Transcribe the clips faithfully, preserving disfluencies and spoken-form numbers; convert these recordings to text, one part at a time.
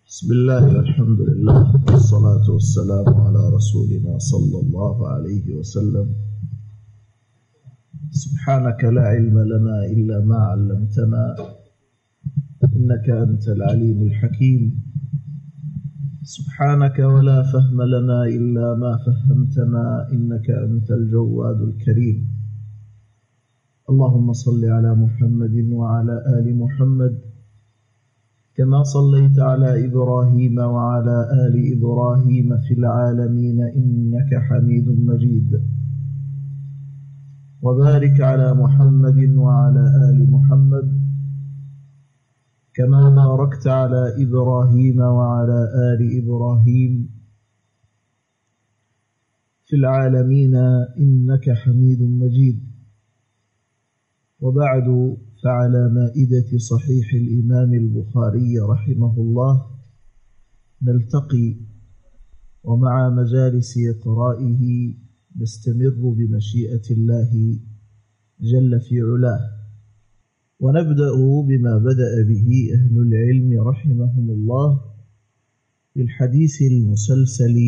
بسم الله والحمد لله والصلاة والسلام على رسولنا صلى الله عليه وسلم. سبحانك لا علم لنا إلا ما علمتنا إنك أنت العليم الحكيم. سبحانك ولا فهم لنا إلا ما فهمتنا إنك أنت الجواد الكريم. اللهم صل على محمد وعلى آل محمد كما صليت على إبراهيم وعلى آل إبراهيم في العالمين إنك حميد مجيد. وبارك على محمد وعلى آل محمد كما باركت على إبراهيم وعلى آل إبراهيم في العالمين إنك حميد مجيد. وبعد، فعلى مائدة صحيح الإمام البخاري رحمه الله نلتقي، ومع مجالس إقرائه نستمر بمشيئة الله جل في علاه، ونبدأ بما بدأ به أهل العلم رحمهم الله بالحديث المسلسل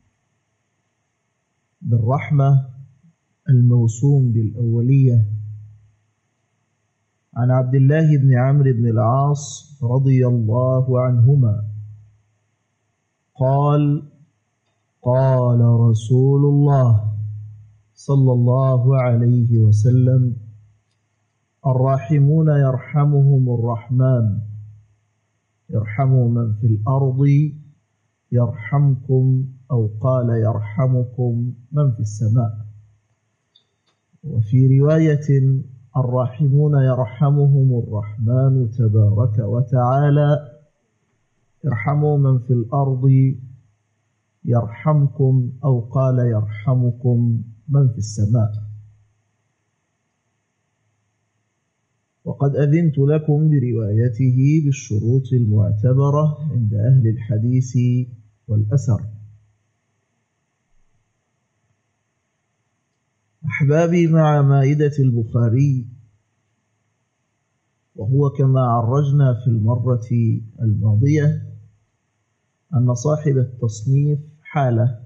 بالرحمة الموسوم بالأولية عن عبد الله بن عمرو بن العاص رضي الله عنهما قال: قال رسول الله صلى الله عليه وسلم: الراحمون يرحمهم الرحمن، يرحموا من في الأرض يرحمكم، أو قال يرحمكم من في السماء. وفي رواية: الراحمون يرحمهم الرحمن تبارك وتعالى، ارحموا من في الأرض يرحمكم، أو قال يرحمكم من في السماء. وقد أذنت لكم بروايته بالشروط المعتبرة عند أهل الحديث والأثر. أحبابي، مع مائدة البخاري، وهو كما عرجنا في المرة الماضية أن صاحب التصنيف حالة،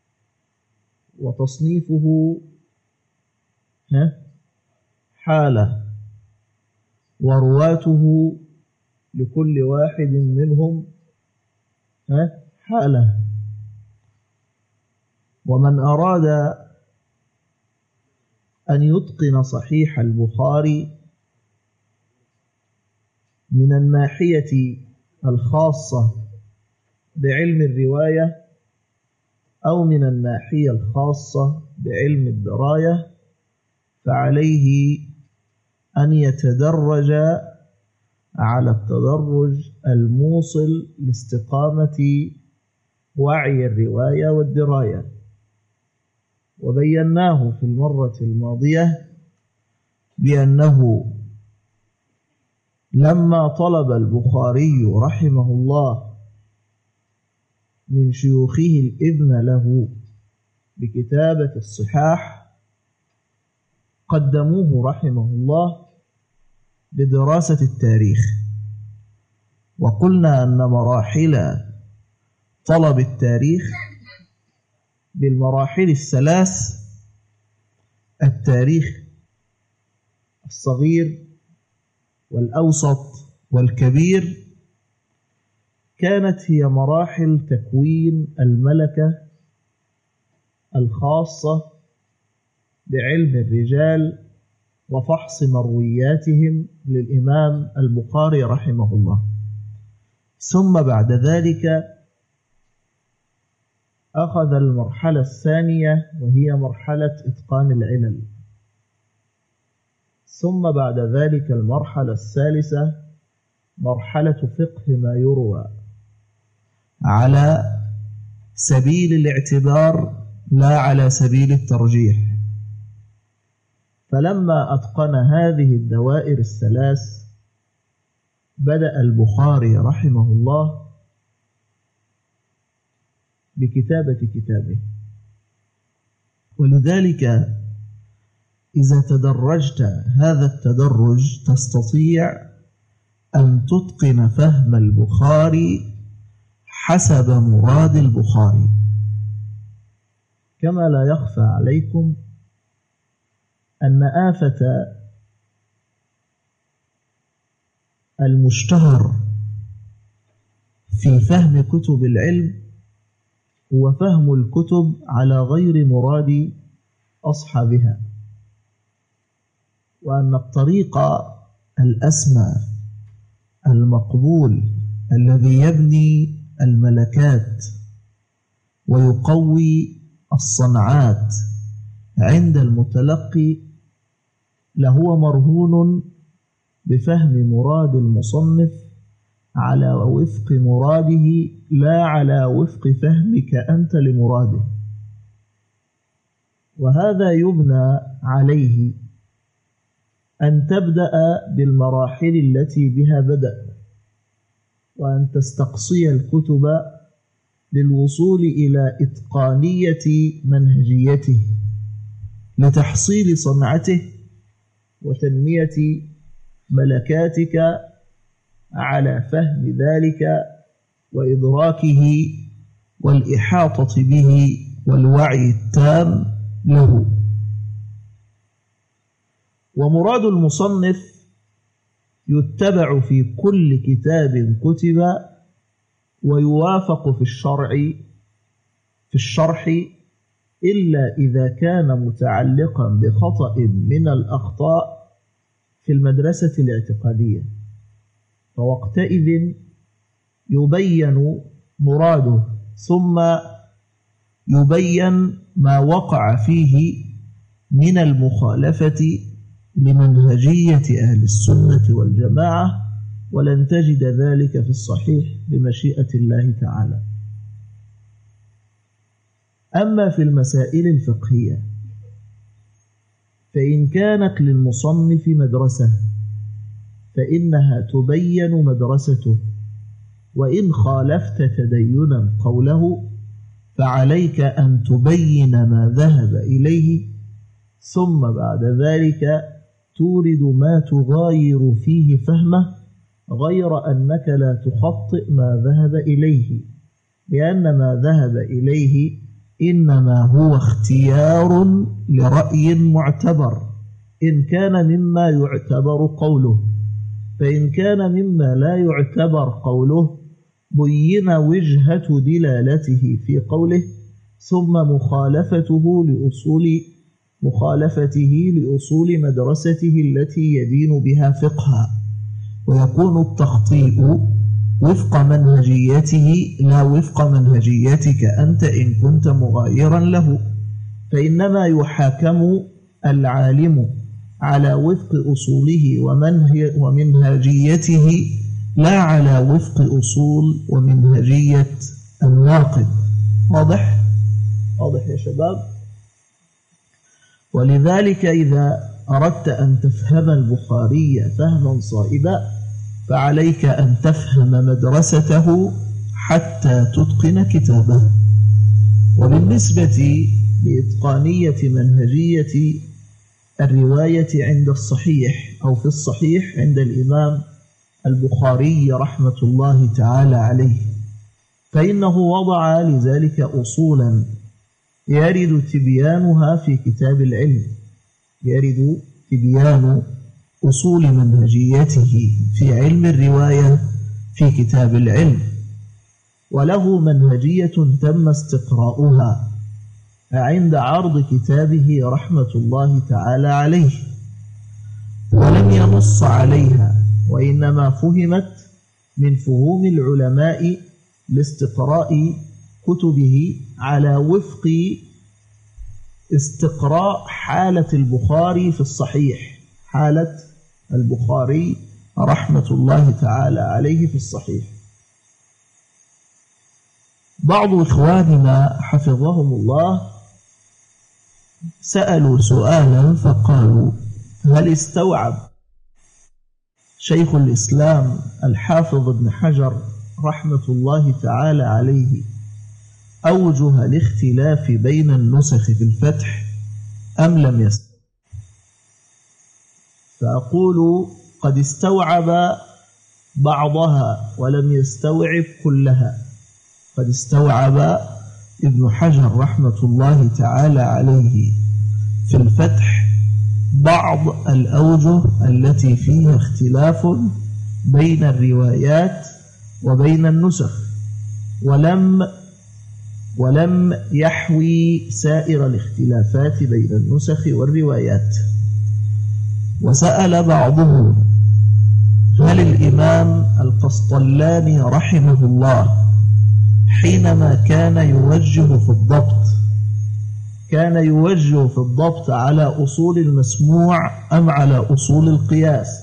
وتصنيفه حالة، ورواته لكل واحد منهم حالة. ومن أراد أن يتقن صحيح البخاري من الناحية الخاصة بعلم الرواية أو من الناحية الخاصة بعلم الدراية، فعليه أن يتدرج على التدرج الموصل لاستقامة وعي الرواية والدراية. وبيناه في المرة الماضية بأنه لما طلب البخاري رحمه الله من شيوخه الإذن له بكتابة الصحاح، قدموه رحمه الله بدراسة التاريخ. وقلنا أن مراحل طلب التاريخ بالمراحل الثلاث: التاريخ الصغير والأوسط والكبير، كانت هي مراحل تكوين الملكة الخاصة بعلم الرجال وفحص مروياتهم للإمام البخاري رحمه الله. ثم بعد ذلك أخذ المرحلة الثانية، وهي مرحلة إتقان العلل. ثم بعد ذلك المرحلة الثالثة مرحلة فقه ما يروى على سبيل الاعتبار لا على سبيل الترجيح. فلما أتقن هذه الدوائر الثلاث بدأ البخاري رحمه الله بكتابة كتابه. ولذلك إذا تدرجت هذا التدرج تستطيع أن تتقن فهم البخاري حسب مراد البخاري. كما لا يخفى عليكم أن آفة المشتهر في فهم كتب العلم هو فهم الكتب على غير مراد أصحابها، وأن الطريق الأسمى المقبول الذي يبني الملكات ويقوي الصنعات عند المتلقي لهو مرهون بفهم مراد المصنف على وفق مراده لا على وفق فهمك أنت لمراده. وهذا يبنى عليه أن تبدأ بالمراحل التي بها بدأ، وأن تستقصي الكتب للوصول إلى إتقانية منهجيته لتحصيل صنعته وتنمية ملكاتك على فهم ذلك وإدراكه والإحاطة به والوعي التام له. ومراد المصنف يتبع في كل كتاب كتب ويوافق في الشرع في الشرح إلا إذا كان متعلقا بخطأ من الأخطاء في المدرسة الاعتقادية، فوقتئذ يبين مراده ثم يبين ما وقع فيه من المخالفة لمنهجية أهل السنة والجماعة، ولن تجد ذلك في الصحيح بمشيئة الله تعالى. أما في المسائل الفقهية فإن كانت للمصنف مدرسة فإنها تبين مدرسته، وإن خالفت تدينا قوله فعليك أن تبين ما ذهب إليه، ثم بعد ذلك تورد ما تغاير فيه فهمه، غير أنك لا تخطئ ما ذهب إليه، لأن ما ذهب إليه إنما هو اختيار لرأي معتبر إن كان مما يعتبر قوله، فإن كان مما لا يعتبر قوله بين وجهة دلالته في قوله، ثم مخالفته لأصول مخالفته لأصول مدرسته التي يدين بها فقها، ويكون التخطيء وفق منهجيته لا وفق منهجيتك أنت إن كنت مغايرا له، فإنما يحاكم العالم على وفق أصوله ومنهجيته لا على وفق أصول ومنهجية الناقد. واضح؟ واضح يا شباب؟ ولذلك إذا أردت أن تفهم البخاري فهما صائبا فعليك أن تفهم مدرسته حتى تتقن كتابه. وبالنسبة لإتقانية منهجية الرواية عند الصحيح أو في الصحيح عند الإمام البخاري رحمة الله تعالى عليه، فإنه وضع لذلك أصولا يرد تبيانها في كتاب العلم، يرد تبيان أصول منهجيته في علم الرواية في كتاب العلم، وله منهجية تم استقراؤها عند عرض كتابه رحمة الله تعالى عليه، ولم ينص عليها، وإنما فهمت من فهوم العلماء لاستقراء كتبه على وفق استقراء حالة البخاري في الصحيح، حالة البخاري رحمة الله تعالى عليه في الصحيح. بعض إخواننا حفظهم الله سألوا سؤالا فقالوا: هل استوعب شيخ الإسلام الحافظ ابن حجر رحمة الله تعالى عليه أوجه الاختلاف بين النسخ في الفتح أم لم يستوعب؟ فأقول: قد استوعب بعضها ولم يستوعب كلها، قد استوعب ابن حجر رحمة الله تعالى عليه في الفتح بعض الأوجه التي فيها اختلاف بين الروايات وبين النسخ، ولم ولم يحوي سائر الاختلافات بين النسخ والروايات. وسأل بعضهم: هل الإمام القسطلاني رحمه الله حينما كان يوجه في الضبط كان يوجه في الضبط على أصول المسموع أم على أصول القياس؟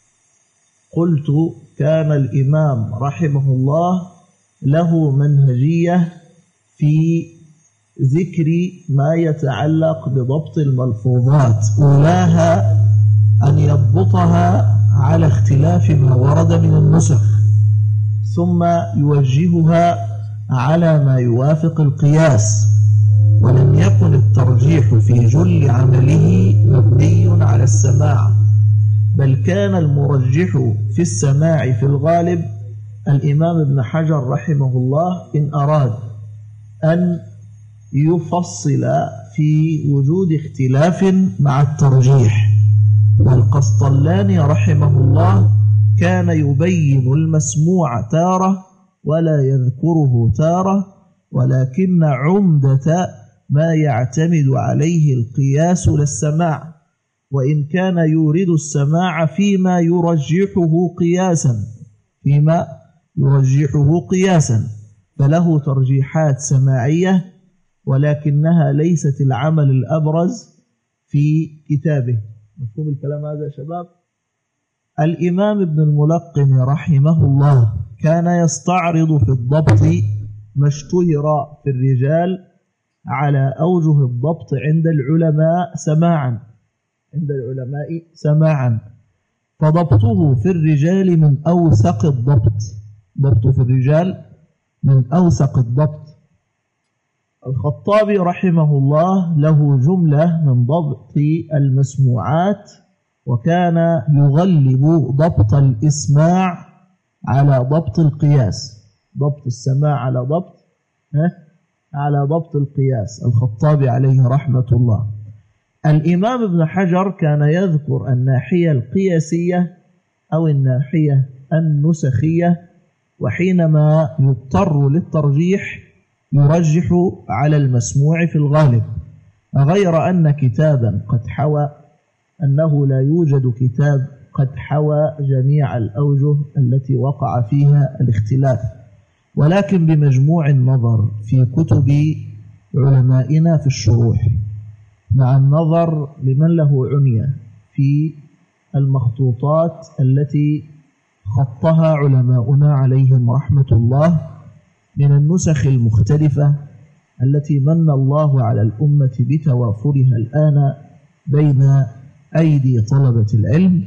قلت: كان الإمام رحمه الله له منهجية في ذكر ما يتعلق بضبط الملفوظات، أولاها أن يضبطها على اختلاف ما ورد من النسخ، ثم يوجهها على ما يوافق القياس. ولم يكن الترجيح في جل عمله مبني على السماع، بل كان المرجح في السماع في الغالب الإمام ابن حجر رحمه الله إن أراد أن يفصل في وجود اختلاف مع الترجيح. والقسطلاني رحمه الله كان يبين المسموع تارة ولا يذكره تارة، ولكن عمدة ما يعتمد عليه القياس للسماع، وإن كان يورد السماع فيما يرجحه قياسا فيما يرجحه قياسا فله ترجيحات سماعية، ولكنها ليست العمل الأبرز في كتابه. مفهوم الكلام هذا يا شباب؟ الإمام ابن الملقن رحمه الله كان يستعرض في الضبط ما اشتهر في الرجال على أوجه الضبط عند العلماء سماعا عند العلماء سماعا فضبطه في الرجال من أوثق الضبط ضبطه في الرجال من أوثق الضبط. الخطابي رحمه الله له جملة من ضبط المسموعات، وكان يغلب ضبط الإسماع على ضبط القياس، ضبط السماع على ضبط على ضبط القياس، الخطابي عليه رحمة الله. الإمام ابن حجر كان يذكر الناحية القياسية أو الناحية النسخية، وحينما يضطر للترجيح يرجح على المسموع في الغالب، غير أن كتابا قد حوى أنه لا يوجد كتاب قد حوى جميع الأوجه التي وقع فيها الاختلاف، ولكن بمجموع النظر في كتب علمائنا في الشروح مع النظر لمن له عنية في المخطوطات التي خطها علماؤنا عليهم رحمة الله من النسخ المختلفة التي من الله على الأمة بتوافرها الآن بين أيدي طلبة العلم،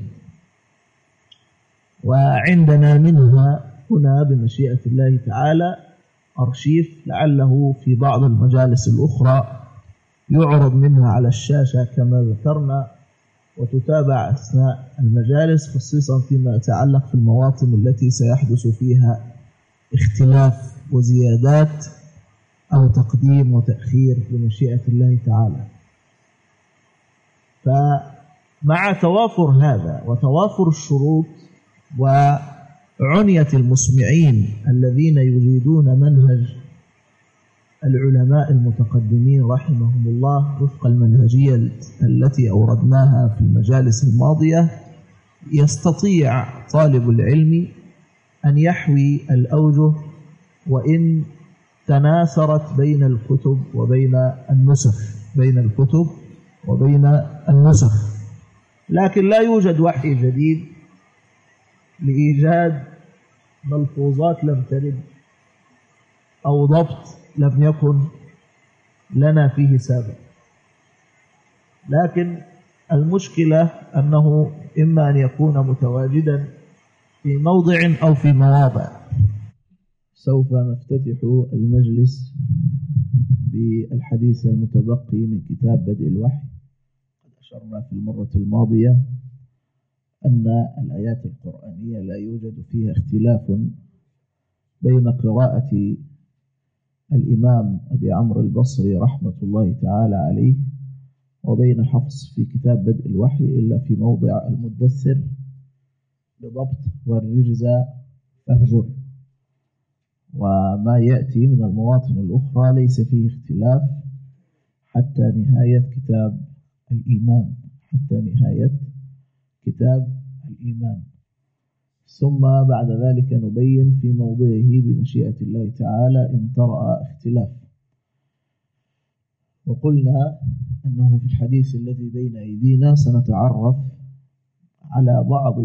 وعندنا منها هنا بمشيئة الله تعالى أرشيف لعله في بعض المجالس الأخرى يعرض منها على الشاشة كما ذكرنا وتتابع أثناء المجالس، خصيصا فيما يتعلق في المواطن التي سيحدث فيها اختلاف وزيادات أو تقديم وتأخير بمشيئة الله تعالى. فمع توافر هذا وتوافر الشروط وعنية المسمعين الذين يريدون منهج العلماء المتقدمين رحمهم الله وفق المنهجية التي أوردناها في المجالس الماضية، يستطيع طالب العلم أن يحوي الأوجه وإن تناثرت بين الكتب وبين النسخ بين الكتب وبين النسخ لكن لا يوجد وحي جديد لإيجاد ملفوظات لم ترد أو ضبط لم يكن لنا فيه سابق. لكن المشكلة أنه إما أن يكون متواجدا في موضع أو في مواضع. سوف نفتتح المجلس بالحديث المتبقي من كتاب بدء الوحي. قد أشرنا في المرة الماضية أن الآيات القرآنية لا يوجد فيها اختلاف بين قراءة الإمام أبي عمرو البصري رحمة الله تعالى عليه، وبين حفص في كتاب بدء الوحي إلا في موضع المدثر بضبط والرجز فاهجر. وما يأتي من المواطن الأخرى ليس فيه اختلاف حتى نهاية كتاب الإيمان، حتى نهاية كتاب الإيمان. ثم بعد ذلك نبين في موضعه بمشيئة الله تعالى إن طرأ اختلاف. وقلنا أنه في الحديث الذي بين أيدينا سنتعرف على بعض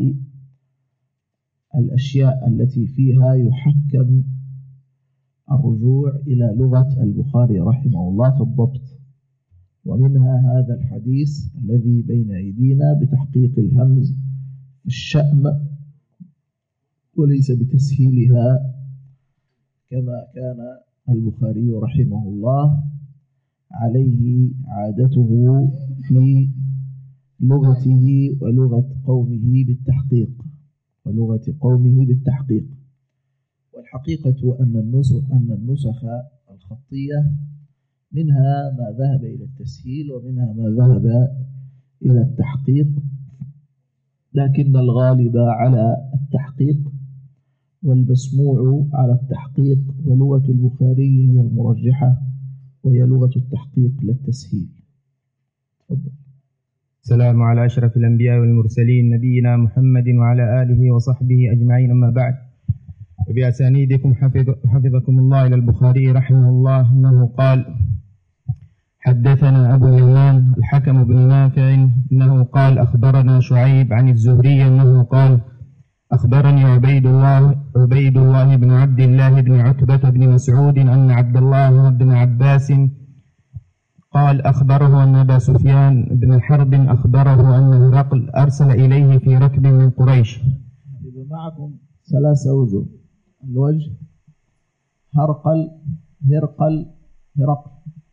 الأشياء التي فيها يحكم الرجوع إلى لغة البخاري رحمه الله في الضبط، ومنها هذا الحديث الذي بين أيدينا بتحقيق الهمز في الشأم وليس بتسهيلها كما كان البخاري رحمه الله عليه عادته في لغته ولغة قومه بالتحقيق ولغة قومه بالتحقيق. والحقيقة أن النسخ أن النسخ الخطية منها ما ذهب إلى التسهيل ومنها ما ذهب إلى التحقيق، لكن الغالب على التحقيق والمسموع على التحقيق، ولغة البخاري هي المرجحة وهي لغة التحقيق للتسهيل. تفضل. السلام على أشرف الأنبياء والمرسلين نبينا محمد وعلى آله وصحبه أجمعين، أما بعد. وبأسانيدكم حفظ حفظكم الله إلى البخاري رحمه الله أنه قال: حدثنا أبو اليمان الحكم بن نافع أنه قال: أخبرنا شعيب عن الزهري أنه قال: أخبرني عبيد الله عبيد الله بن عبد الله بن عتبة بن مسعود أن عبد الله بن عباس قال أخبره أن أبا سفيان بن حرب أخبره أن هرقل أرسل إليه في ركب من قريش. معكم ثلاث أوجه: الوجه هرقل هرقل هرقل،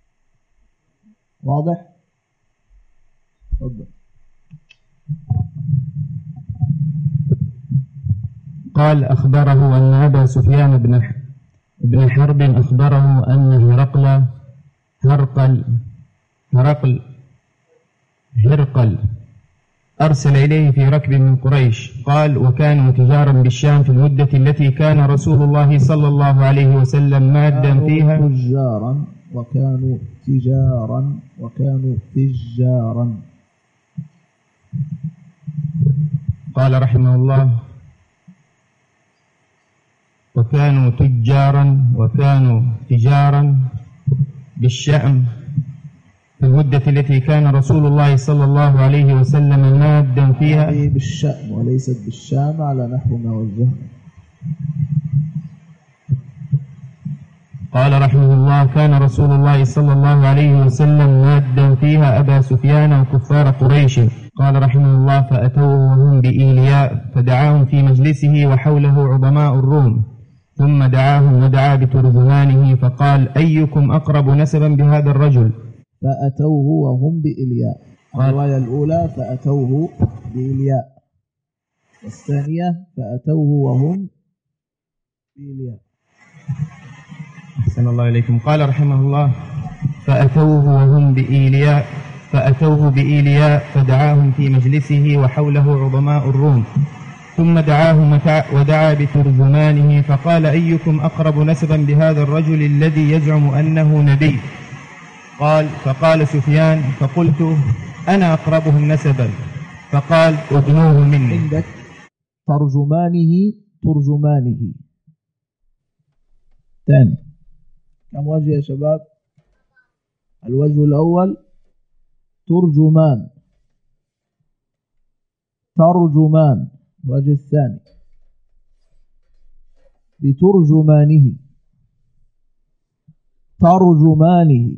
واضح؟ تفضل. قال أخبره أن أبا سفيان بن بن حرب أخبره أن هرقل هرقل هرقل هرقل أرسل إليه في ركب من قريش. قال: وكانوا تجارا بالشام في المدة التي كان رسول الله صلى الله عليه وسلم مادا فيها. تجارا وكانوا تجارا وكانوا تجارا. قال رحمه الله: وكانوا تجارا وكانوا تجارا بالشام في المدة التي كان رسول الله صلى الله عليه وسلم مادا فيها. بالشام وليست بالشام على نحو ما وجهنا. قال رحمه الله: كان رسول الله صلى الله عليه وسلم مادا فيها أبا سفيان وكفار قريش. قال رحمه الله: فأتوه وهم بإيلياء فدعاهم في مجلسه وحوله عظماء الروم، ثم دعاهم ودعا بترجمانه فقال: أيكم أقرب نسبا بهذا الرجل؟ فأتوه وهم بإيلياء. الرواية الأولى فأتوه بإيلياء، والثانية فأتوه وهم بإيلياء. أحسن الله إليكم. قال رحمه الله: فأتوه وهم بإيلياء فأتوه بإيلياء فدعاهم في مجلسه وحوله عظماء الروم، ثم دعاهم ودعا بترجمانه فقال: أيكم أقرب نسبا بهذا الرجل الذي يزعم أنه نبي؟ قال: فقال سفيان: فقلت: أنا أقربهم نسبا. فقال: ادنوه مني. عندك ترجمانه ترجمانه ثاني كم وجه يا شباب؟ الوجه الأول ترجمان ترجمان، الوجه الثاني بترجمانه ترجمانه.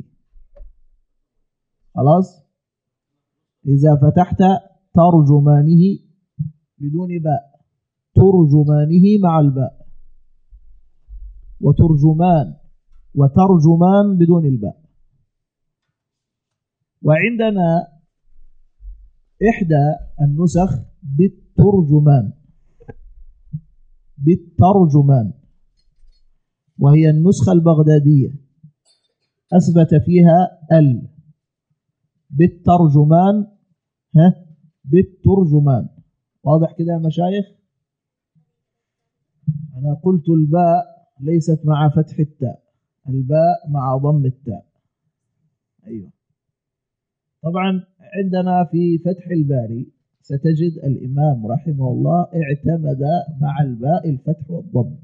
خلاص؟ إذا فتحت ترجمانه بدون باء، ترجمانه مع الباء، وترجمان وترجمان بدون الباء. وعندنا إحدى النسخ بالترجمان بالترجمان، وهي النسخة البغدادية. أثبت فيها ال بالترجمان، ها بالترجمان. واضح كده يا مشايخ؟ أنا قلت الباء ليست مع فتح التاء، الباء مع ضم التاء. أيوة. طبعا عندنا في فتح الباري ستجد الإمام رحمه الله اعتمد مع الباء الفتح والضم.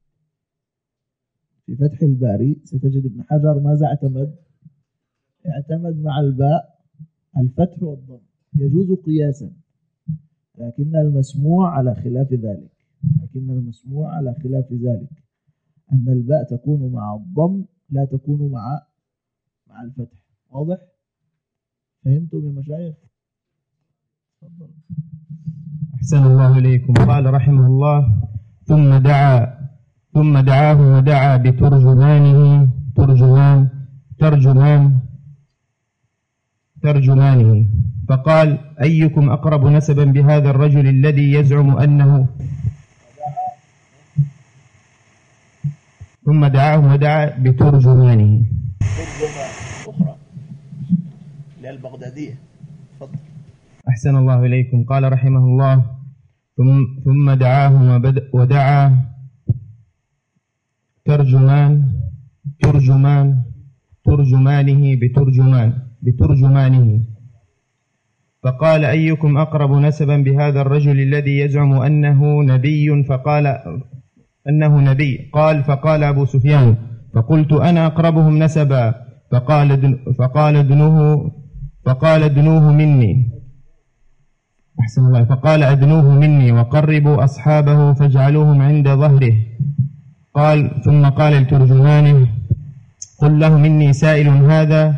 في فتح الباري ستجد ابن حجر ماذا اعتمد؟ اعتمد مع الباء الفتح والضم، يجوز قياسا، لكن المسموع على خلاف ذلك، لكن المسموع على خلاف ذلك أن الباء تكون مع الضم لا تكون مع مع الفتح. واضح؟ فهمتم يا مشايخ؟ تفضل. أحسن الله إليكم. قال رحمه الله: ثم دعا ثم دعاه ودعا بترجمانه ترجمان ترجمان ترجمانه فقال: أيكم أقرب نسبا بهذا الرجل الذي يزعم أنه ثم دعاه ودعا بترجمانه. ترجمان أخرى للبغدادية. تفضل. أحسن الله إليكم. قال رحمه الله: ثم ثم دعاه ودعا ترجمان ترجمان ترجمانه بترجمان بترجمانه فقال: أيكم أقرب نسبا بهذا الرجل الذي يزعم أنه نبي؟ فقال أنه نبي. قال: فقال أبو سفيان: فقلت أنا أقربهم نسبا. فقال دن فقال دنوه فقال ادنوه مني. أحسن الله. فقال: أدنوه مني وقربوا أصحابه فاجعلوهم عند ظهره. قال: ثم قال لترجمانه: قل له مني سائل هذا.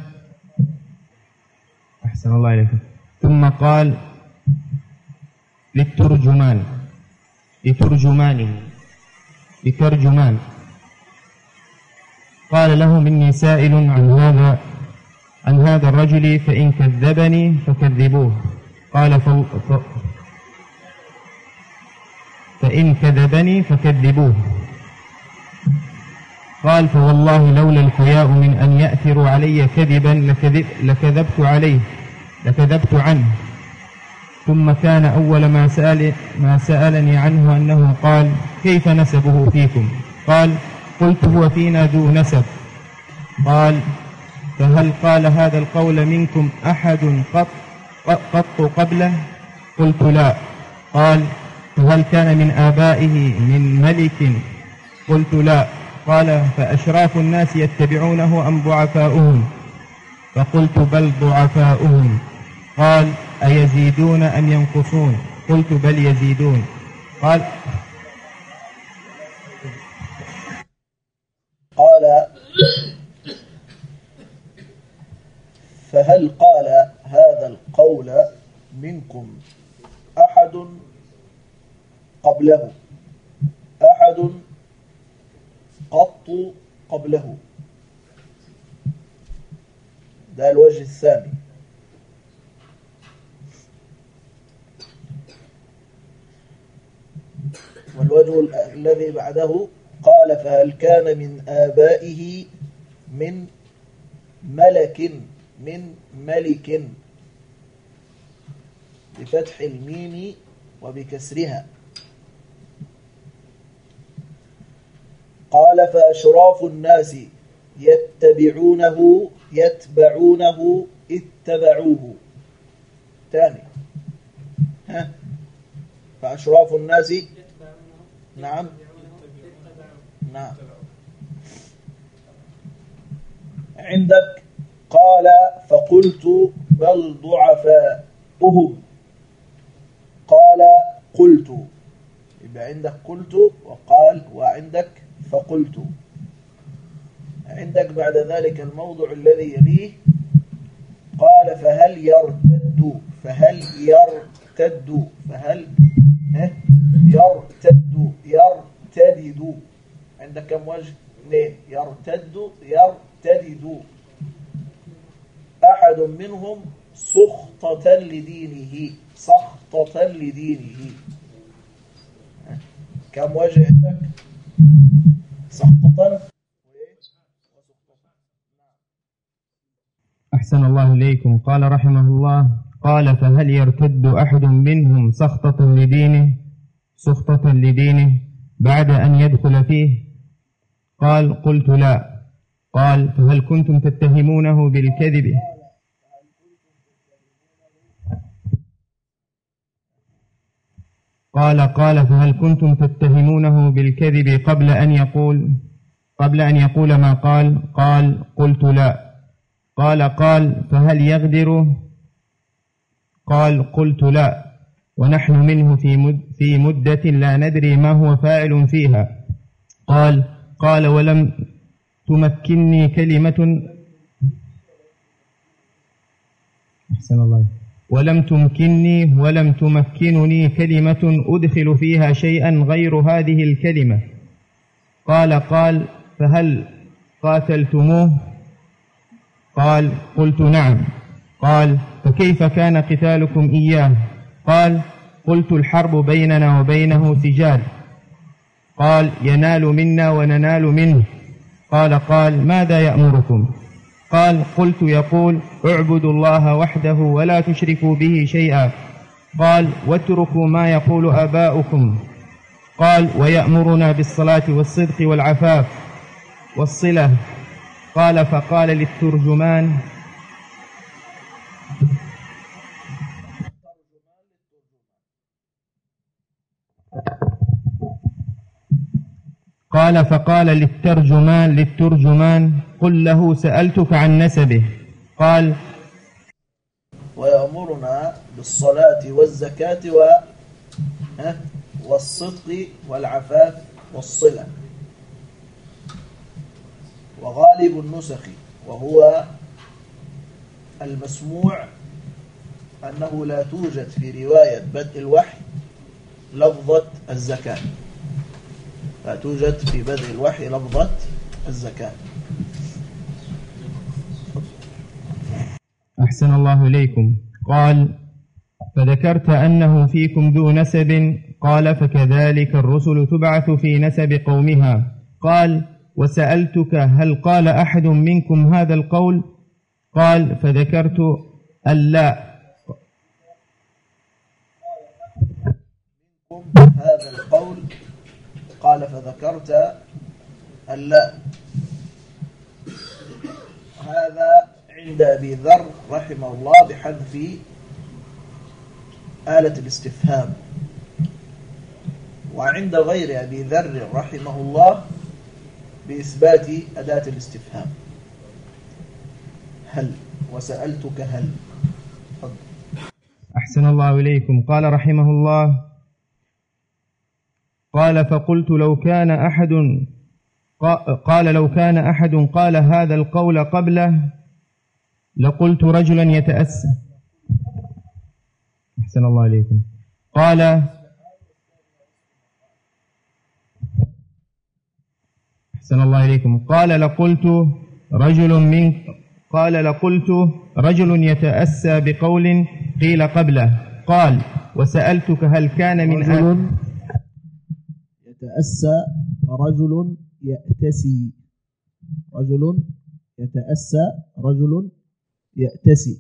أحسن الله إليكم. ثم قال للترجمان لترجمانه لترجمان قال له: مني سائل عن هذا عن هذا الرجل، فإن كذبني فكذبوه. قال: ف... ف... فإن كذبني فكذبوه. قال: فوالله لولا الحياء من أن يأثروا علي كذبا لكذب لكذبت عليه لكذبت عنه. ثم كان أول ما سأل ما سألني عنه أنه قال: كيف نسبه فيكم؟ قال: قلت: هو فينا ذو نسب. قال: فهل قال هذا القول منكم أحد قط قط قبله؟ قلت: لا. قال: فهل كان من آبائه من ملك؟ قلت: لا. قال: فأشراف الناس يتبعونه أم ضعفاؤهم؟ فقلت: بل ضعفاؤهم. قال: أيزيدون أم ينقصون؟ قلت: بل يزيدون. قال قال: فهل قال هذا القول منكم أحد قبله أحد قط قبله؟ ده الوجه الثاني. والوجه الذي بعده قال: فهل كان من آبائه من ملك من ملك بفتح الميم وبكسرها. قال: فأشراف الناس يتبعونه يتبعونه اتبعوه. ثاني. ها فأشراف الناس نعم نعم. عندك قال: فقلت: بل ضعفاؤهم. قال: قلت. يبقى عندك قلت وقال، وعندك فقلت. عندك بعد ذلك الموضع الذي يليه قال: فهل يرتد فهل يرتد فهل يرتد يرتدد. عندك كم وجه؟ اثنين. يرتد يرتدد. أحد منهم سخطة لدينه سخطة لدينه. كم وجه عندك؟ سخطة أحسن الله إليكم. قال رحمه الله: قال: فهل يرتد أحد منهم سخطة لدينه سخطة لدينه بعد أن يدخل فيه؟ قال: قلت لا. قال: فهل كنتم تتهمونه بالكذب؟ قال: قال: فهل كنتم تتهمونه بالكذب قبل أن يقول قبل أن يقول ما قال؟ قال: قلت لا. قال: قال: فهل يغدر؟ قال: قلت لا، ونحن منه في مد في مدة لا ندري ما هو فاعل فيها. قال: قال: ولم تمكنني كلمة أحسن الله ولم تمكنني ولم تمكنني كلمة أدخل فيها شيئا غير هذه الكلمة. قال: قال: فهل قاتلتموه؟ قال: قلت نعم. قال: فكيف كان قتالكم إياه؟ قال: قلت: الحرب بيننا وبينه سجال. قال: ينال منا وننال منه. قال: قال: ماذا يأمركم؟ قال: قلت: يقول: اعبدوا الله وحده ولا تشركوا به شيئا. قال: واتركوا ما يقول آباؤكم. قال: ويأمرنا بالصلاة والصدق والعفاف والصلة. قال: فقال للترجمان: قال فقال للترجمان للترجمان قل له سألتك عن نسبه. قال: ويأمرنا بالصلاة والزكاة والصدق والعفاف والصلة. وغالب النسخ وهو المسموع أنه لا توجد في رواية بدء الوحي لفظة الزكاة، لا توجد في بدء الوحي لفظة الزكاة. أحسن الله إليكم. قال: فذكرت أنه فيكم ذو نسب. قال: فكذلك الرسل تبعث في نسب قومها. قال: وسألتك هل قال أحد منكم هذا القول؟ قال: فذكرت ألا هذا القول. قال: فذكرت ألا. هذا عند أبي ذر رحمه الله بحذف آلة الاستفهام، وعند غير أبي ذر رحمه الله بإثبات أداة الاستفهام هل. وسألتك هل. أحسن الله إليكم. قال رحمه الله: قال: فقلت لو كان أحد قال لو كان أحد قال هذا القول قبله لقلت رجلا يتأسى. أحسن الله إليكم. قال: أحسن الله إليكم. قال: لقلت رجل من قال لقلت رجل يتأسى بقول قيل قبله. قال: وسألتك هل كان من رجل يتأسى رجل يأتسي رجل يتأسى رجل يأتسي.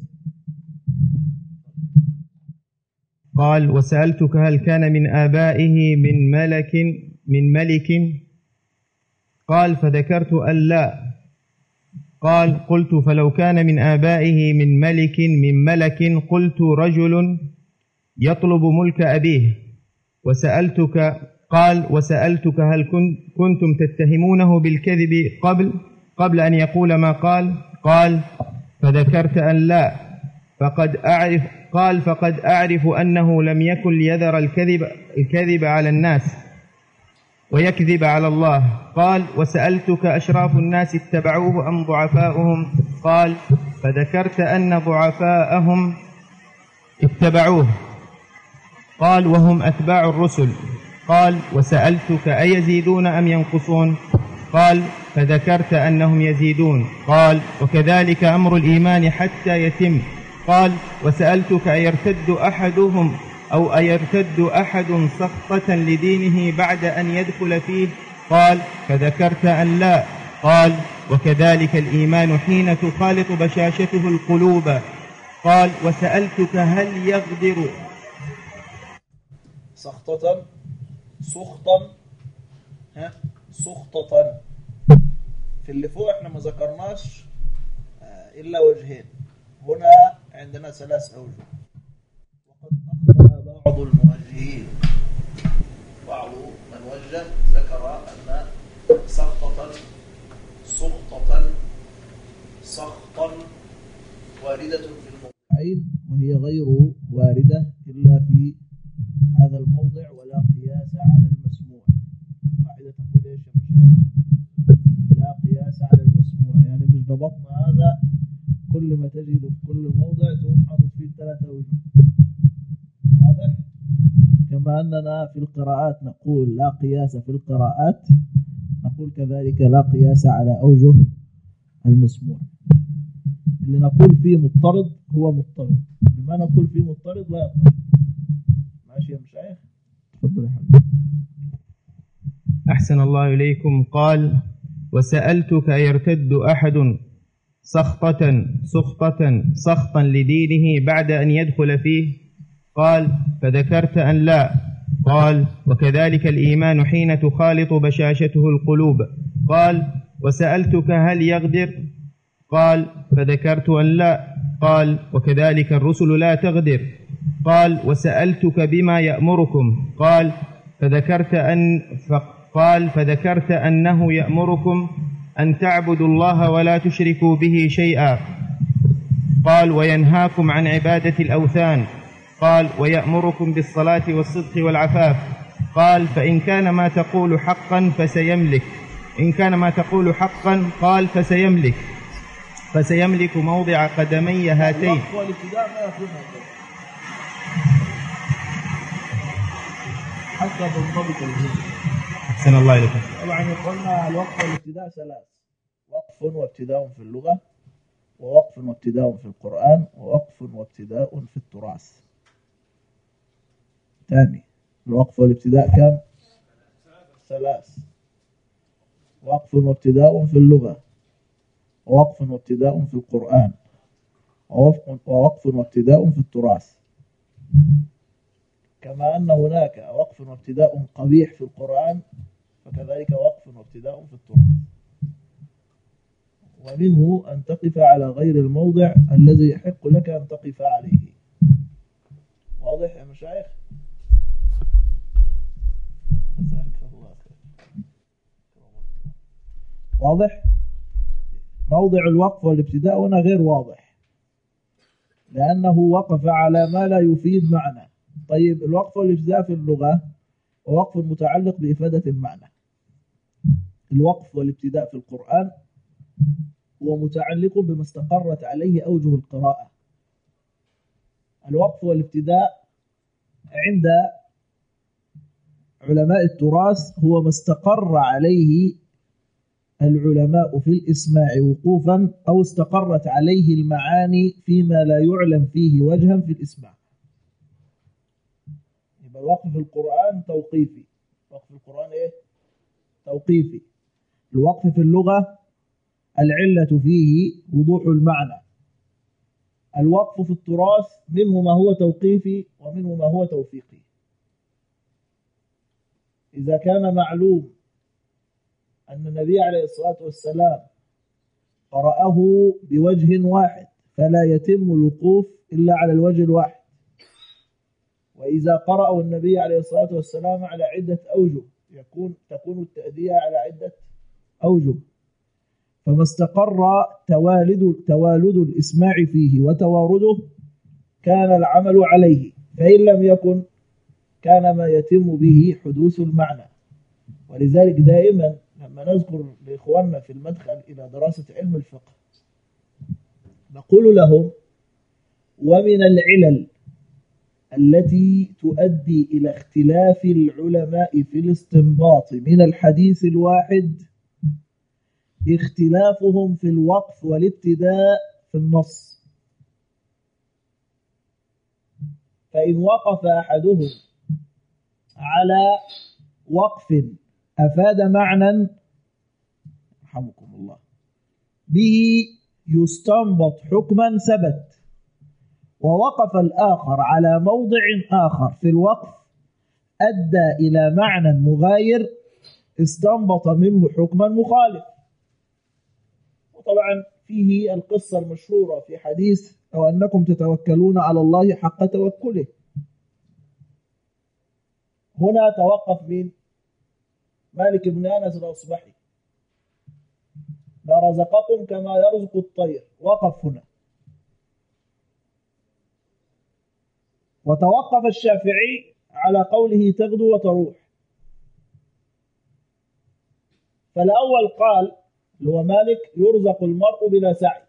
قال: وسألتك هل كان من آبائه من ملك من ملك؟ قال: فذكرت أن لا. قال: قلت: فلو كان من آبائه من ملك من ملك قلت رجل يطلب ملك أبيه. وسألتك قال: وسألتك هل كنتم تتهمونه بالكذب قبل قبل أن يقول ما قال؟ قال: فذكرت أن لا. فقد أعرف قال: فقد أعرف أنه لم يكن ليذر الكذب الكذب على الناس ويكذب على الله. قال: وسألتك أشراف الناس اتبعوه أم ضعفاؤهم؟ قال: فذكرت أن ضعفاءهم اتبعوه. قال: وهم أتباع الرسل. قال: وسألتك أيزيدون أم ينقصون؟ قال: فذكرت أنهم يزيدون. قال: وكذلك أمر الإيمان حتى يتم. قال: وسألتك أيرتد أحدهم أو أيرتد أحد سخطة لدينه بعد أن يدخل فيه؟ قال: فذكرت أن لا. قال: وكذلك الإيمان حين تخالط بشاشته القلوب. قال وسألتك هل يغدر سخطة سخطا ها سخطة. في اللي فوق احنا ما ذكرناش إلا وجهين، هنا عندنا ثلاث أوجه. وقد أخطأ بعض الموجهين، بعض من وجه ذكر أن سخطة سخطة سخطا واردة في الموضعين، وهي غير واردة إلا في هذا الموضع ولا قياس على المسموع. قاعدة تقول ايش يا مشايخ؟ لا قياس على المسموع، يعني مش ضبطنا هذا كل ما تجده في كل موضع تقوم حاطط فيه ثلاثة وجه. واضح؟ كما أننا في القراءات نقول لا قياس في القراءات، نقول كذلك لا قياس على أوجه المسموع. اللي نقول فيه مضطرد هو مضطرد، بما نقول فيه مضطرد لا يضطرد. ماشي يا مشايخ؟ تفضل يا حبيبي. أحسن الله إليكم. قال وسألتك يرتد أحد سخطة سخطة سخطا لدينه بعد أن يدخل فيه؟ قال فذكرت أن لا. قال وكذلك الإيمان حين تخالط بشاشته القلوب. قال وسألتك هل يغدر؟ قال فذكرت أن لا. قال وكذلك الرسل لا تغدر. قال وسألتك بما يأمركم؟ قال فذكرت أن قال فذكرت أنه يأمركم أن تعبدوا الله ولا تشركوا به شيئا. قال وينهاكم عن عبادة الأوثان. قال ويأمركم بالصلاة والصدق والعفاف. قال فإن كان ما تقول حقا فسيملك. إن كان ما تقول حقا قال فسيملك فسيملك موضع قدمي هاتين. حتى تنضبط الجزء. أحسن الله إليكم. طبعا قلنا الوقف والابتداء ثلاث: وقف وابتداء في اللغة، ووقف وابتداء في القرآن، ووقف وابتداء في التراث. ثاني الوقف والابتداء كم؟ ثلاث: وقف وابتداء في اللغة، ووقف وابتداء في القرآن، ووقف وابتداء في التراث. كما أن هناك وقف وابتداء قبيح في القرآن، فكذلك وقف وابتداء في التراث. ومنه أن تقف على غير الموضع الذي يحق لك أن تقف عليه. واضح يا مشايخ؟ واضح؟ موضع الوقف والابتداء هنا غير واضح، لأنه وقف على ما لا يفيد معنى. طيب الوقف والابتداء في اللغة ووقف متعلق بإفادة المعنى. الوقف والابتداء في القرآن هو متعلق بما استقرت عليه أوجه القراءة. الوقف والابتداء عند علماء التراث هو ما استقر عليه العلماء في الإسماع وقوفا، أو استقرت عليه المعاني فيما لا يعلم فيه وجها في الإسماع. يبقى الوقف في القرآن توقيفي. الوقف في القرآن إيه؟ توقيفي. الوقف في اللغة العلة فيه وضوح المعنى. الوقف في التراث منه ما هو توقيفي ومنه ما هو توفيقي. إذا كان معلوم أن النبي عليه الصلاة والسلام قرأه بوجه واحد فلا يتم الوقوف إلا على الوجه الواحد، وإذا قرأه النبي عليه الصلاة والسلام على عدة أوجه يكون تكون التأدية على عدة أوجه. فما استقر توالد توالد الإسماع فيه وتوارده كان العمل عليه، فإن لم يكن كان ما يتم به حدوث المعنى. ولذلك دائما لما نذكر لإخواننا في المدخل إلى دراسة علم الفقه نقول لهم: ومن العلل التي تؤدي إلى اختلاف العلماء في الاستنباط من الحديث الواحد اختلافهم في الوقف والابتداء في النص. فإن وقف أحدهم على وقف أفاد معنى رحمكم الله به يستنبط حكما ثبت، ووقف الآخر على موضع آخر في الوقف أدى إلى معنى مغاير استنبط منه حكما مخالف. وطبعا فيه القصة المشهورة في حديث أو أنكم تتوكلون على الله حق توكله. هنا توقف من مالك بن أنس الأصبحي لرزقكم كما يرزق الطير، وقف هنا. وتوقف الشافعي على قوله تغدو وتروح. فالأول قال اللي هو مالك يرزق المرء بلا سعي،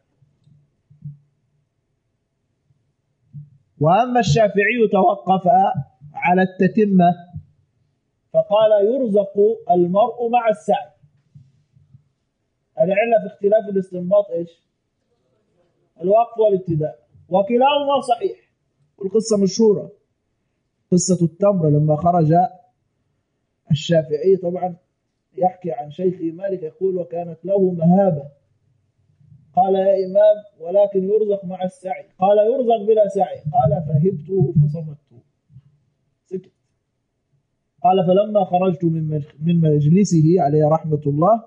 وأما الشافعي توقف على التتمة فقال يرزق المرء مع السعي. العلة في اختلاف الاستنباط إيش؟ الوقف والابتداء، وكلاهما صحيح. والقصة مشهورة، قصة التمر لما خرج الشافعي طبعا يحكي عن شيخ مالك يقول وكانت له مهابة، قال يا إمام ولكن يرزق مع السعي، قال يرزق بلا سعي، قال فهبته فصمته، سكت. قال فلما خرجت من مجلسه عليه رحمة الله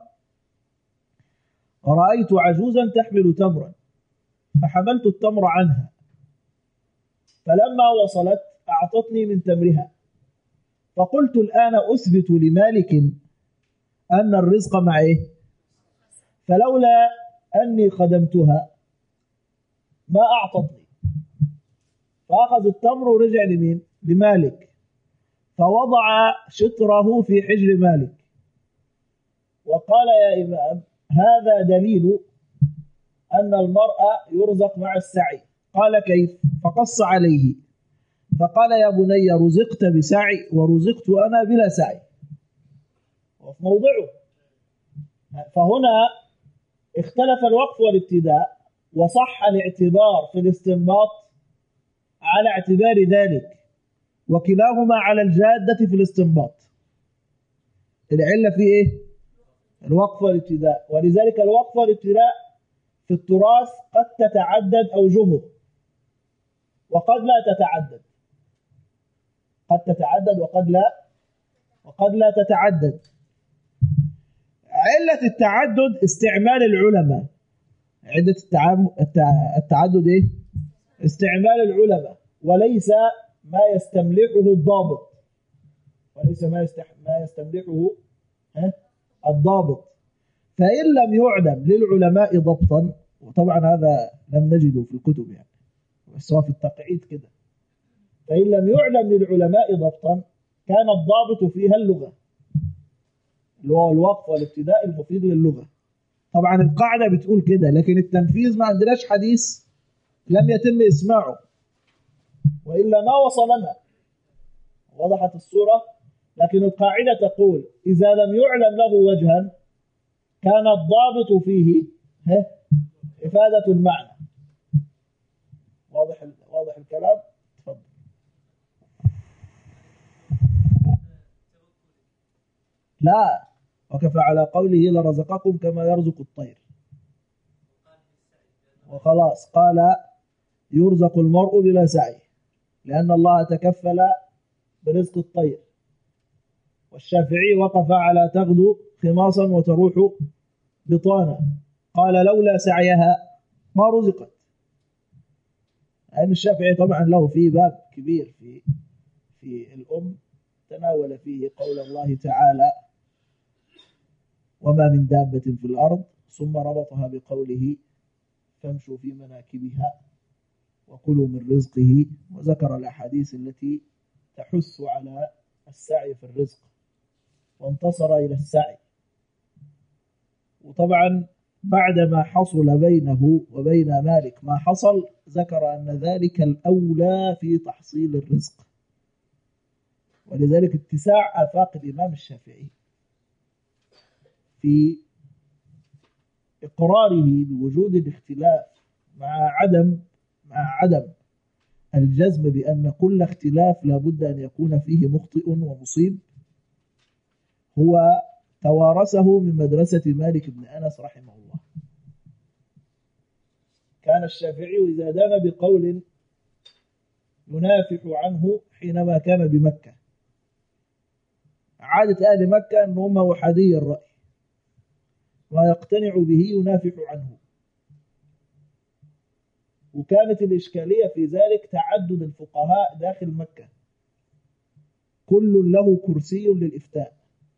رأيت عجوزا تحمل تمرا فحملت التمر عنها، فلما وصلت أعطتني من تمرها، فقلت الآن أثبت لمالك أن الرزق معه، فلولا أني خدمتها ما أعطتني. فأخذ التمر ورجع لمين؟ لمالك، فوضع شطره في حجر مالك وقال يا إمام هذا دليل أن المرء يرزق مع السعي. قال كيف؟ فقص عليه فقال يا بني رزقت بسعي ورزقت أنا بلا سعي، وفي موضعه. فهنا اختلف الوقف والابتداء، وصح الاعتبار في الاستنباط على اعتبار ذلك، وكلاهما على الجادة في الاستنباط. العلة في إيه؟ الوقف والابتداء. ولذلك الوقف والابتداء في التراث قد تتعدد أوجهه وقد لا تتعدد، قد تتعدد وقد لا وقد لا تتعدد. علة التعدد استعمال العلماء، عدة التعدد إيه؟ استعمال العلماء، وليس ما يستملحه الضابط، وليس ما ما يستملحه الضابط. فإن لم يعلم للعلماء ضبطا، وطبعا هذا لم نجده في الكتب يعني بس هو في التقعيد كده، فإن لم يعلم للعلماء ضبطا كان الضابط فيها اللغة اللي هو الوقف والابتداء المفيد للغة. طبعا القاعدة بتقول كده، لكن التنفيذ ما عندناش حديث لم يتم إسماعه وإلا ما وصلنا. وضحت الصورة. لكن القاعدة تقول إذا لم يعلم له وجها كان الضابط فيه إفادة المعنى. واضح واضح الكلام؟ تفضل. لا، وكفى على قوله لرزقكم كما يرزق الطير، وخلاص قال يرزق المرء بلا سعي لأن الله تكفل برزق الطير. والشافعي وقف على تغدو خماصا وتروح بطانا، قال لولا سعيها ما رزقت. لأن الشافعي طبعا له فيه باب كبير في في الأم تناول فيه قول الله تعالى وما من دابة في الأرض، ثم ربطها بقوله فامشوا في مناكبها وكلوا من رزقه، وذكر الأحاديث التي تحث على السعي في الرزق وانتصر إلى السعي. وطبعا بعدما حصل بينه وبين مالك ما حصل ذكر أن ذلك الأولى في تحصيل الرزق. ولذلك اتساع آفاق الإمام الشافعي في إقراره بوجود الاختلاف مع عدم مع عدم الجزم بأن كل اختلاف لابد أن يكون فيه مخطئ ومصيب، هو توارثه من مدرسة مالك بن أنس رحمه الله. كان الشافعي إذا دان بقول ينافح عنه حينما كان بمكة. عادة أهل مكة أنهم وحدي الرأي، ما يقتنع به ينافح عنه. وكانت الإشكالية في ذلك تعدد الفقهاء داخل مكة، كل له كرسي للإفتاء،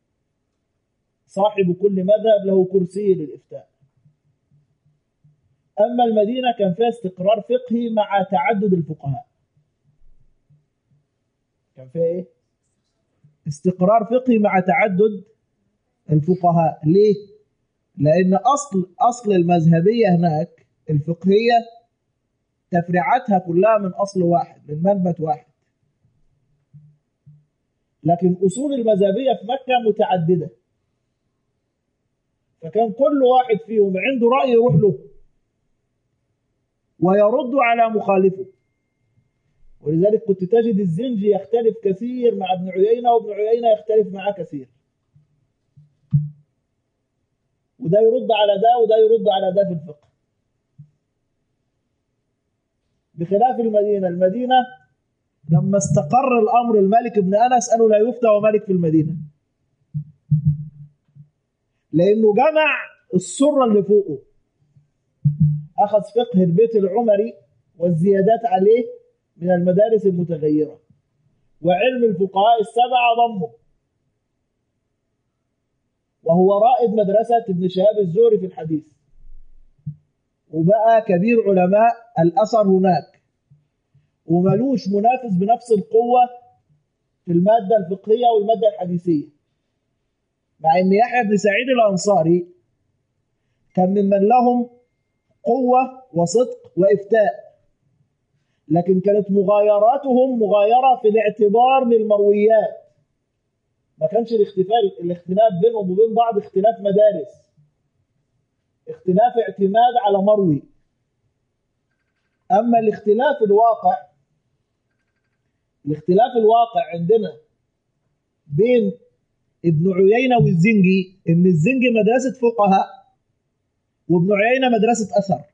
صاحب كل مذهب له كرسي للإفتاء. أما المدينة كان فيها استقرار فقهي مع تعدد الفقهاء. كان فيها إيه؟ استقرار فقهي مع تعدد الفقهاء. ليه؟ لأن أصل أصل المذهبية هناك الفقهية تفريعاتها كلها من أصل واحد، من منبت واحد. لكن أصول المذهبية في مكة متعددة، فكان كل واحد فيهم عنده رأي يروح له ويرد على مخالفه. ولذلك كنت تجد الزنجي يختلف كثير مع ابن عيينة، وابن عيينة يختلف معه كثير، وده يرد على ده وده يرد على ده في الفقه. بخلاف المدينة، المدينة لما استقر الأمر المالك بن أنس قالوا لا يفتى ومالك في المدينة، لأنه جمع السرة اللي فوقه، أخذ فقه البيت العمري والزيادات عليه من المدارس المتغيرة، وعلم الفقهاء السبعة ضمه، وهو رائد مدرسة ابن شهاب الزهري في الحديث، وبقى كبير علماء الأثر هناك، وملوش منافس بنفس القوة في المادة الفقهية والمادة الحديثية. مع أن يحيى بن سعيد الأنصاري كان ممن لهم قوة وصدق وإفتاء، لكن كانت مغايراتهم مغايرة في الاعتبار للمرويات، ما كانش الاختلاف الاختلاف بينهم وبين بعض اختلاف مدارس، اختلاف اعتماد على مروي. أما الاختلاف الواقع، الاختلاف الواقع عندنا بين ابن عيينة والزنجي، إن الزنجي مدرسة فقهاء وابن عيينة مدرسة أثر،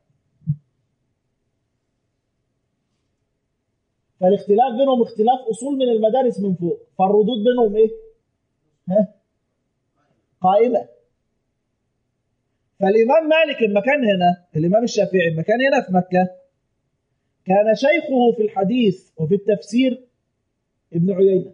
فالاختلاف بينهم اختلاف أصول من المدارس من فوق، فالردود بينهم إيه؟ ها؟ قائمة. فالإمام مالك المكان هنا، الإمام الشافعي المكان هنا في مكة، كان شيخه في الحديث وفي التفسير ابن عيينة،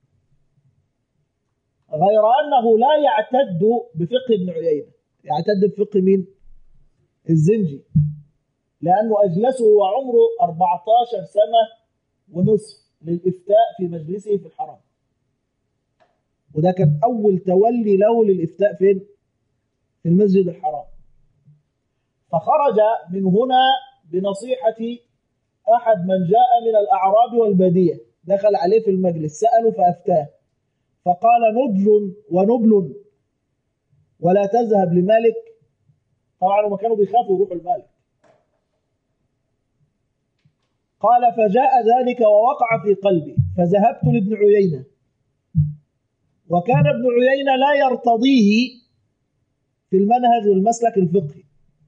غير أنه لا يعتد بفقه ابن عيينة، يعتد بفقه مين؟ الزنجي، لأنه أجلسه وعمره أربعة عشر سنة ونصف للإفتاء في مجلسه في الحرم، وده كان أول تولي له للإفتاء فين؟ في المسجد الحرام. فخرج من هنا بنصيحة أحد من جاء من الأعراب والبادية، دخل عليه في المجلس سأله فأفتاه، فقال نضج ونبل ولا تذهب لمالك. طبعا هم كانوا بيخافوا يروحوا المالك. قال فجاء ذلك ووقع في قلبي فذهبت لابن عيينة، وكان ابن عيينة لا يرتضيه في المنهج والمسلك الفقهي،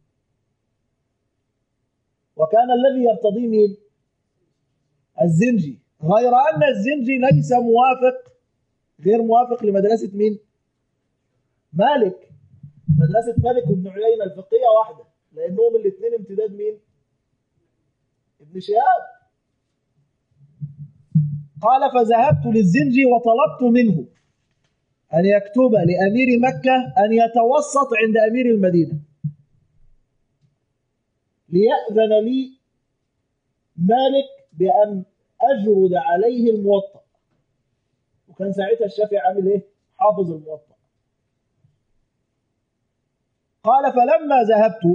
وكان الذي يرتضيه مين؟ الزنجي، غير أن الزنجي ليس موافق، غير موافق لمدرسة مين؟ مالك. مدرسة مالك وابن عيينة الفقهية واحدة، لأنهم الاثنين امتداد مين؟ ابن شهاب. قال فذهبت للزنجي وطلبت منه أن يكتب لأمير مكة أن يتوسط عند أمير المدينة ليأذن لي مالك بأن أجرد عليه الموطأ. وكان ساعتها الشافعي عامل إيه؟ حافظ الموطأ. قال فلما ذهبت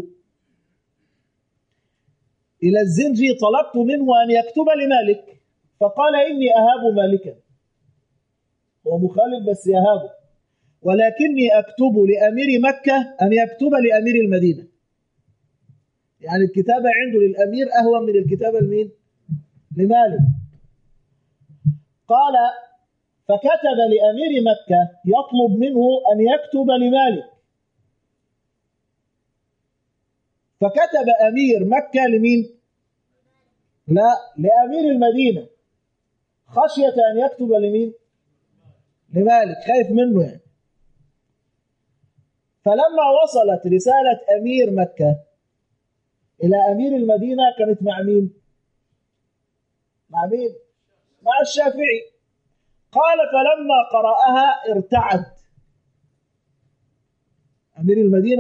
إلى الزنجي طلبت منه أن يكتب لمالك، فقال إني أهاب مالكا، هو مخالف بس يهابه، ولكني أكتب لأمير مكة أن يكتب لأمير المدينة، يعني الكتابة عنده للأمير أهون من الكتابة لمين؟ لمالك. قال فكتب لأمير مكة يطلب منه أن يكتب لمالك، فكتب أمير مكة لمين؟ لا، لأمير المدينة، خشية أن يكتب لمين؟ لمالك، خايف منه يعني. فلما وصلت رسالة أمير مكة إلى أمير المدينة كانت مع مين؟ مع مين؟ مع الشافعي. قال فلما قرأها ارتعد أمير المدينة،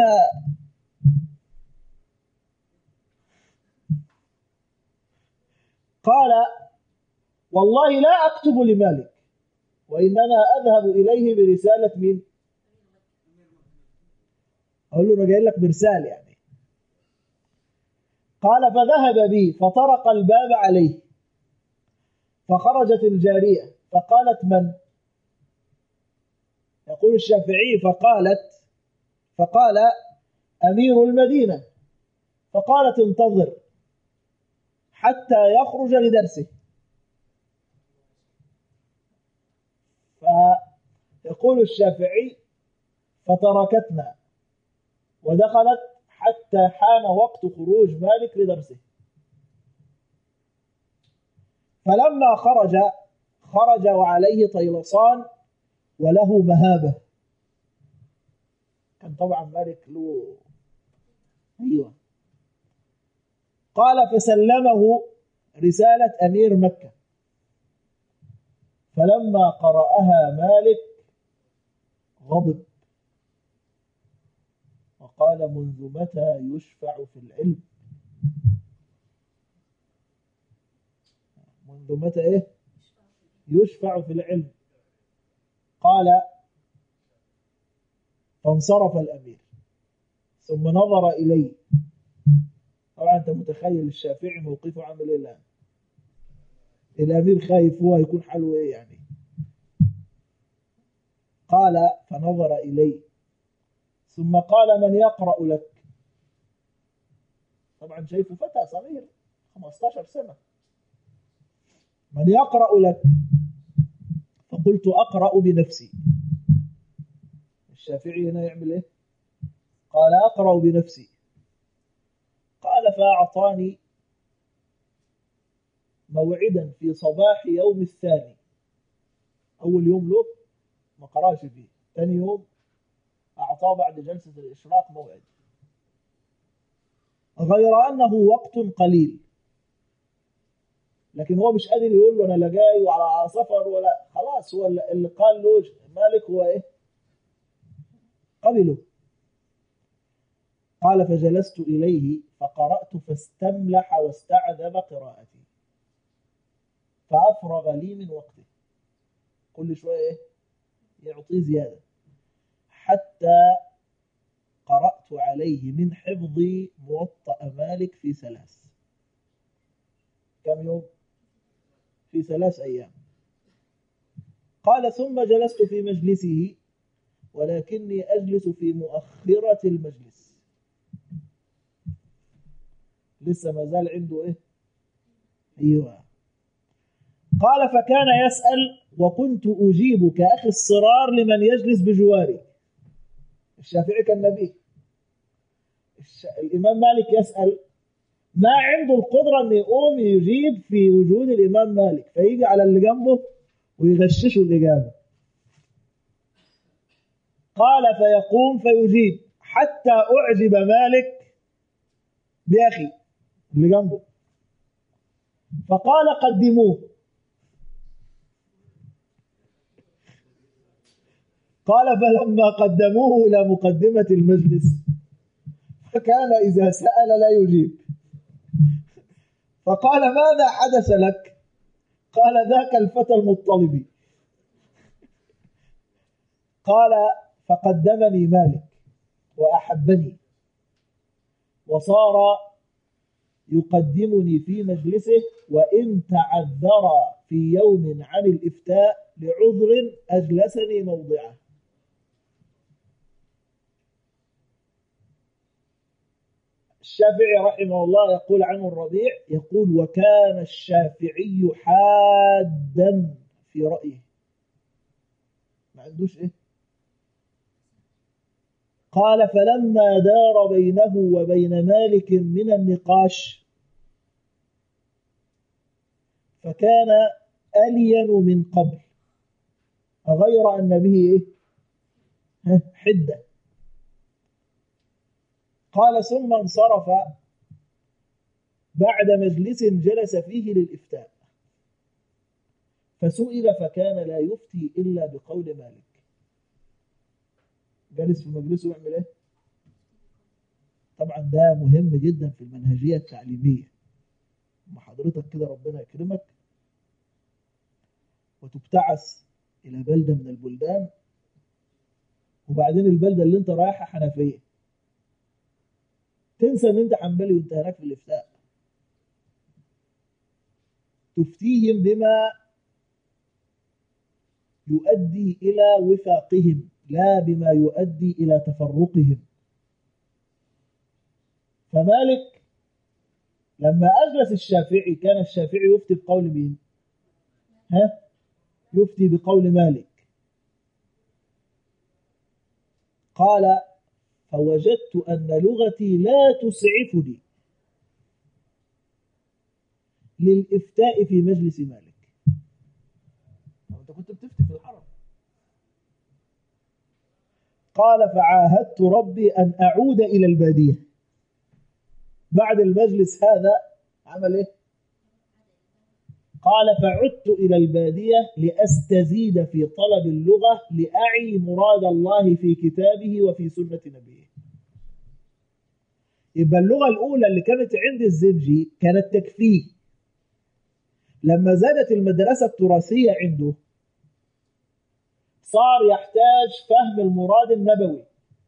قال والله لا أكتب لمالك وإنما أذهب إليه برسالة مين؟ أقول له أنا جاي لك برسال يعني. قال فذهب بي فطرق الباب عليه، فخرجت الجارية فقالت من؟ يقول الشافعي فقالت فقال أمير المدينة. فقالت انتظر حتى يخرج لدرسه. فيقول الشافعي فتركتنا ودخلت حتى حان وقت خروج مالك لدرسه. فلما خرج خرج وعليه طيلسان وله مهابة. كان طبعا مالك له أيوة. قال فسلمه رسالة أمير مكة، فلما قرأها مالك غضب وقال منذ متى يشفع في العلم؟ منذ متى إيه؟ يشفع في العلم. قال فانصرف الأمير ثم نظر إليه. طبعا أنت متخيل الشافعي موقفه عامل إيه الآن؟ الأمير خايف، هو يكون حاله إيه يعني؟ قال فنظر إليه ثم قال من يقرأ لك؟ طبعا شايفه فتى صغير خمسة عشر سنة. من يقرأ لك؟ فقلت أقرأ بنفسي. الشافعي هنا يعمل إيه؟ قال أقرأ بنفسي. قال فأعطاني موعدا في صباح يوم الثاني. أول يوم له ما قراش فيه، ثاني يوم أعطاه بعد جلسة الإشراق موعد، غير أنه وقت قليل، لكن هو مش قادر يقول له أنا لا جاي وعلى سفر ولا خلاص. هو اللي قال له مالك هو إيه؟ قبله. قال فجلست إليه فقرأت فاستملح واستعذب قراءتي فأفرغ لي من وقته. كل شوية إيه؟ يعطيه زيادة حتى قرأت عليه من حفظي موطأ مالك في ثلاث. كم يوم؟ في ثلاث أيام. قال ثم جلست في مجلسه ولكني أجلس في مؤخرة المجلس. لسه ما زال عنده إيه؟ أيوة. قال فكان يسأل وكنت أجيب كأخي الصرار لمن يجلس بجواري. الشافعي كان نبيه. الإمام مالك يسأل ما عنده القدرة أن يقوم يجيب في وجود الإمام مالك، فيجي على اللي جنبه ويغششه الإجابة. قال فيقوم فيجيب حتى أعجب مالك بأخي اللي جنبه، فقال قدموه. قال فلما قدموه إلى مقدمة المجلس فكان إذا سأل لا يجيب. فقال ماذا حدث لك؟ قال ذاك الفتى المطلبي. قال فقدمني مالك وأحبني وصار يقدمني في مجلسه، وإن تعذر في يوم عن الإفتاء لعذر أجلسني موضعه. الشافعي رحمه الله يقول عنه الربيع، يقول وكان الشافعي حادا في رأيه، ما عندوش إيه؟ قال فلما دار بينه وبين مالك من النقاش فكان ألين من قبل غير أن به إيه؟ حدة. قال ثم انصرف بعد مجلس جلس فيه للإفتاء فسئل فكان لا يفتي إلا بقول مالك. جلس في مجلسه يعمل إيه؟ طبعا ده مهم جدا في المنهجية التعليمية. لما حضرتك كده ربنا يكرمك وتبتعث إلى بلدة من البلدان، وبعدين البلدة اللي انت رايحها حنفية، تنسى ان انت حنبلي وانت هناك في الإفتاء، تفتيهم بما يؤدي إلى وفاقهم لا بما يؤدي إلى تفرقهم. فمالك لما أجلس الشافعي كان الشافعي يفتي بقول مين؟ ها؟ يفتي بقول مالك. قال فوجدت أن لغتي لا تسعفني للإفتاء في مجلس مالك. أنت كنت بتفتي في الحرم. قال فعاهدت ربي أن أعود إلى البادية. بعد المجلس هذا عمل إيه؟ قال فعدت إلى البادية لأستزيد في طلب اللغة لأعي مراد الله في كتابه وفي سنة نبيه. يبقى اللغة الأولى اللي كانت عند الزنجي كانت تكفيه. لما زادت المدرسة التراثية عنده صار يحتاج فهم المراد النبوي،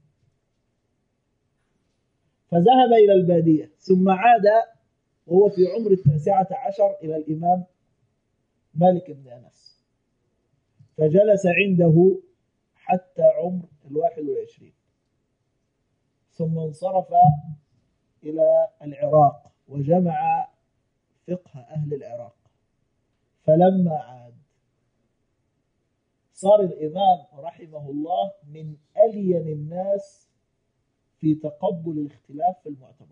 فذهب إلى البادية ثم عاد وهو في عمر التاسعة عشر إلى الإمام مالك بن أنس، فجلس عنده حتى عمر الواحد والعشرين، ثم انصرف إلى العراق وجمع فقه أهل العراق. فلما عاد صار الإمام رحمه الله من ألين الناس في تقبل الاختلاف في المعتبر،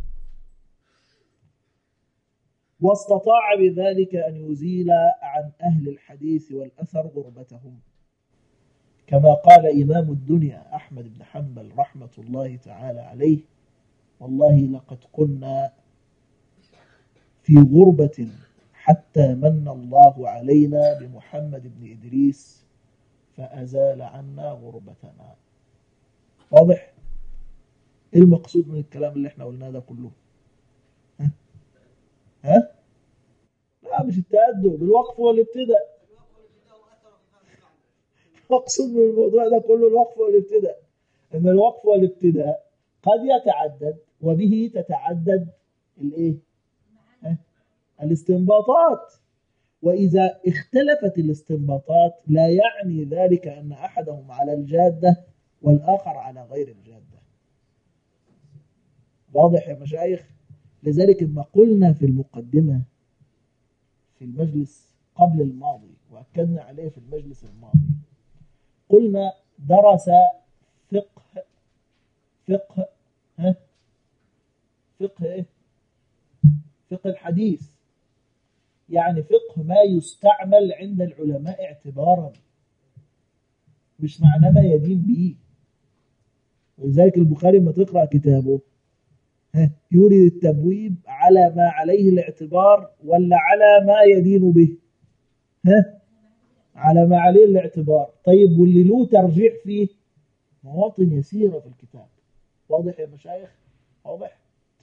واستطاع بذلك أن يزيل عن أهل الحديث والأثر غربتهم، كما قال إمام الدنيا أحمد بن حنبل رحمة الله تعالى عليه: والله لقد كنا في غربة حتى من الله علينا بمحمد بن إدريس فأزال عنا غربتنا. واضح؟ إيه المقصود من الكلام اللي احنا قلناه ده كله؟ ها؟ ها؟ لا مش التأدب، الوقف والابتداء. المقصود من الموضوع ده كله الوقف والابتداء، ان الوقف والابتداء قد يتعدد وبه تتعدد الايه؟ الاستنباطات. وإذا اختلفت الاستنباطات لا يعني ذلك أن أحدهم على الجادة والآخر على غير الجادة. واضح يا مشايخ؟ لذلك ما قلنا في المقدمة في المجلس قبل الماضي وأكدنا عليه في المجلس الماضي، قلنا درس فقه فقه ها فقه ايه؟ فقه الحديث، يعني فقه ما يستعمل عند العلماء اعتبارا، مش معنى ما يدين به. ولذلك البخاري ما تقرأ كتابه ها يورد التبويب على ما عليه الاعتبار ولا على ما يدين به؟ ها على ما عليه الاعتبار. طيب واللي له ترجيح فيه مواطن يسيرة في الكتاب. واضح يا مشايخ؟ واضح؟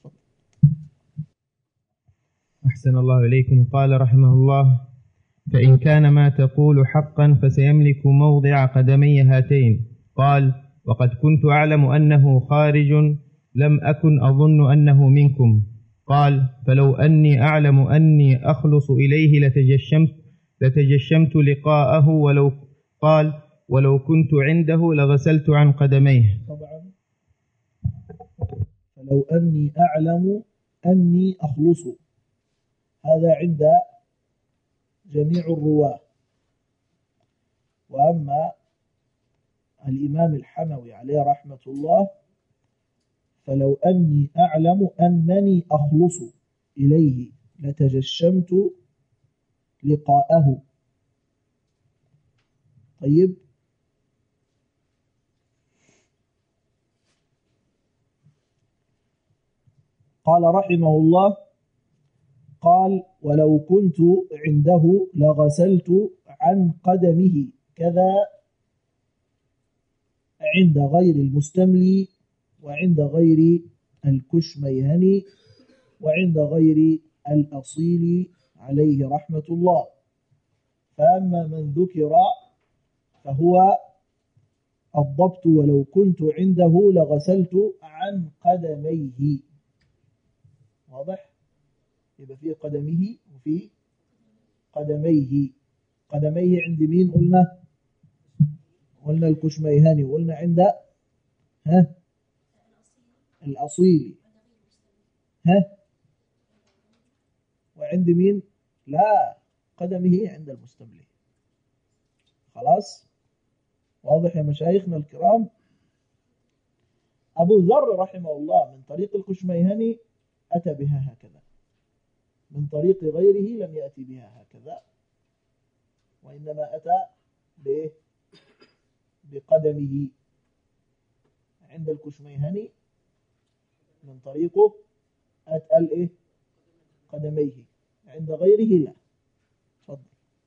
أحسن الله إليكم. قال رحمه الله: فإن كان ما تقول حقا فسيملك موضع قدمي هاتين. قال: وقد كنت أعلم أنه خارج لم أكن أظن أنه منكم. قال: فلو أني أعلم أني أخلص إليه لتجشمت لتجشمت لقاءه ولو قال ولو كنت عنده لغسلت عن قدميه. طبعا فلو أني أعلم أني أخلص، هذا عند جميع الرواة. وأما الإمام الحموي عليه رحمة الله: فلو أني أعلم أنني أخلص إليه لتجشمت لقاءه. طيب، قال رحمه الله: قال: ولو كنت عنده لغسلت عن قدمه كذا عند غير المستملي وعند غير الكشميهني وعند غير الأصيل عليه رحمة الله. فأما من ذكر فهو الضبط: ولو كنت عنده لغسلت عن قدميه. واضح؟ يبقى فيه قدمه وفي قدميه. قدميه عند مين قلنا؟ قلنا الكشميهاني، وقلنا عند ها الأصيلي، ها وعند مين؟ لا، قدمه عند المستملي. خلاص؟ واضح يا مشايخنا الكرام؟ أبو ذر رحمه الله من طريق الكشميهاني أتى بها هكذا، من طريق غيره لم يأتي بها هكذا، وإنما أتى بقدمه. عند الكشميهاني من طريقه أتى إيه؟ قدميه، عند غيره لا. تفضل.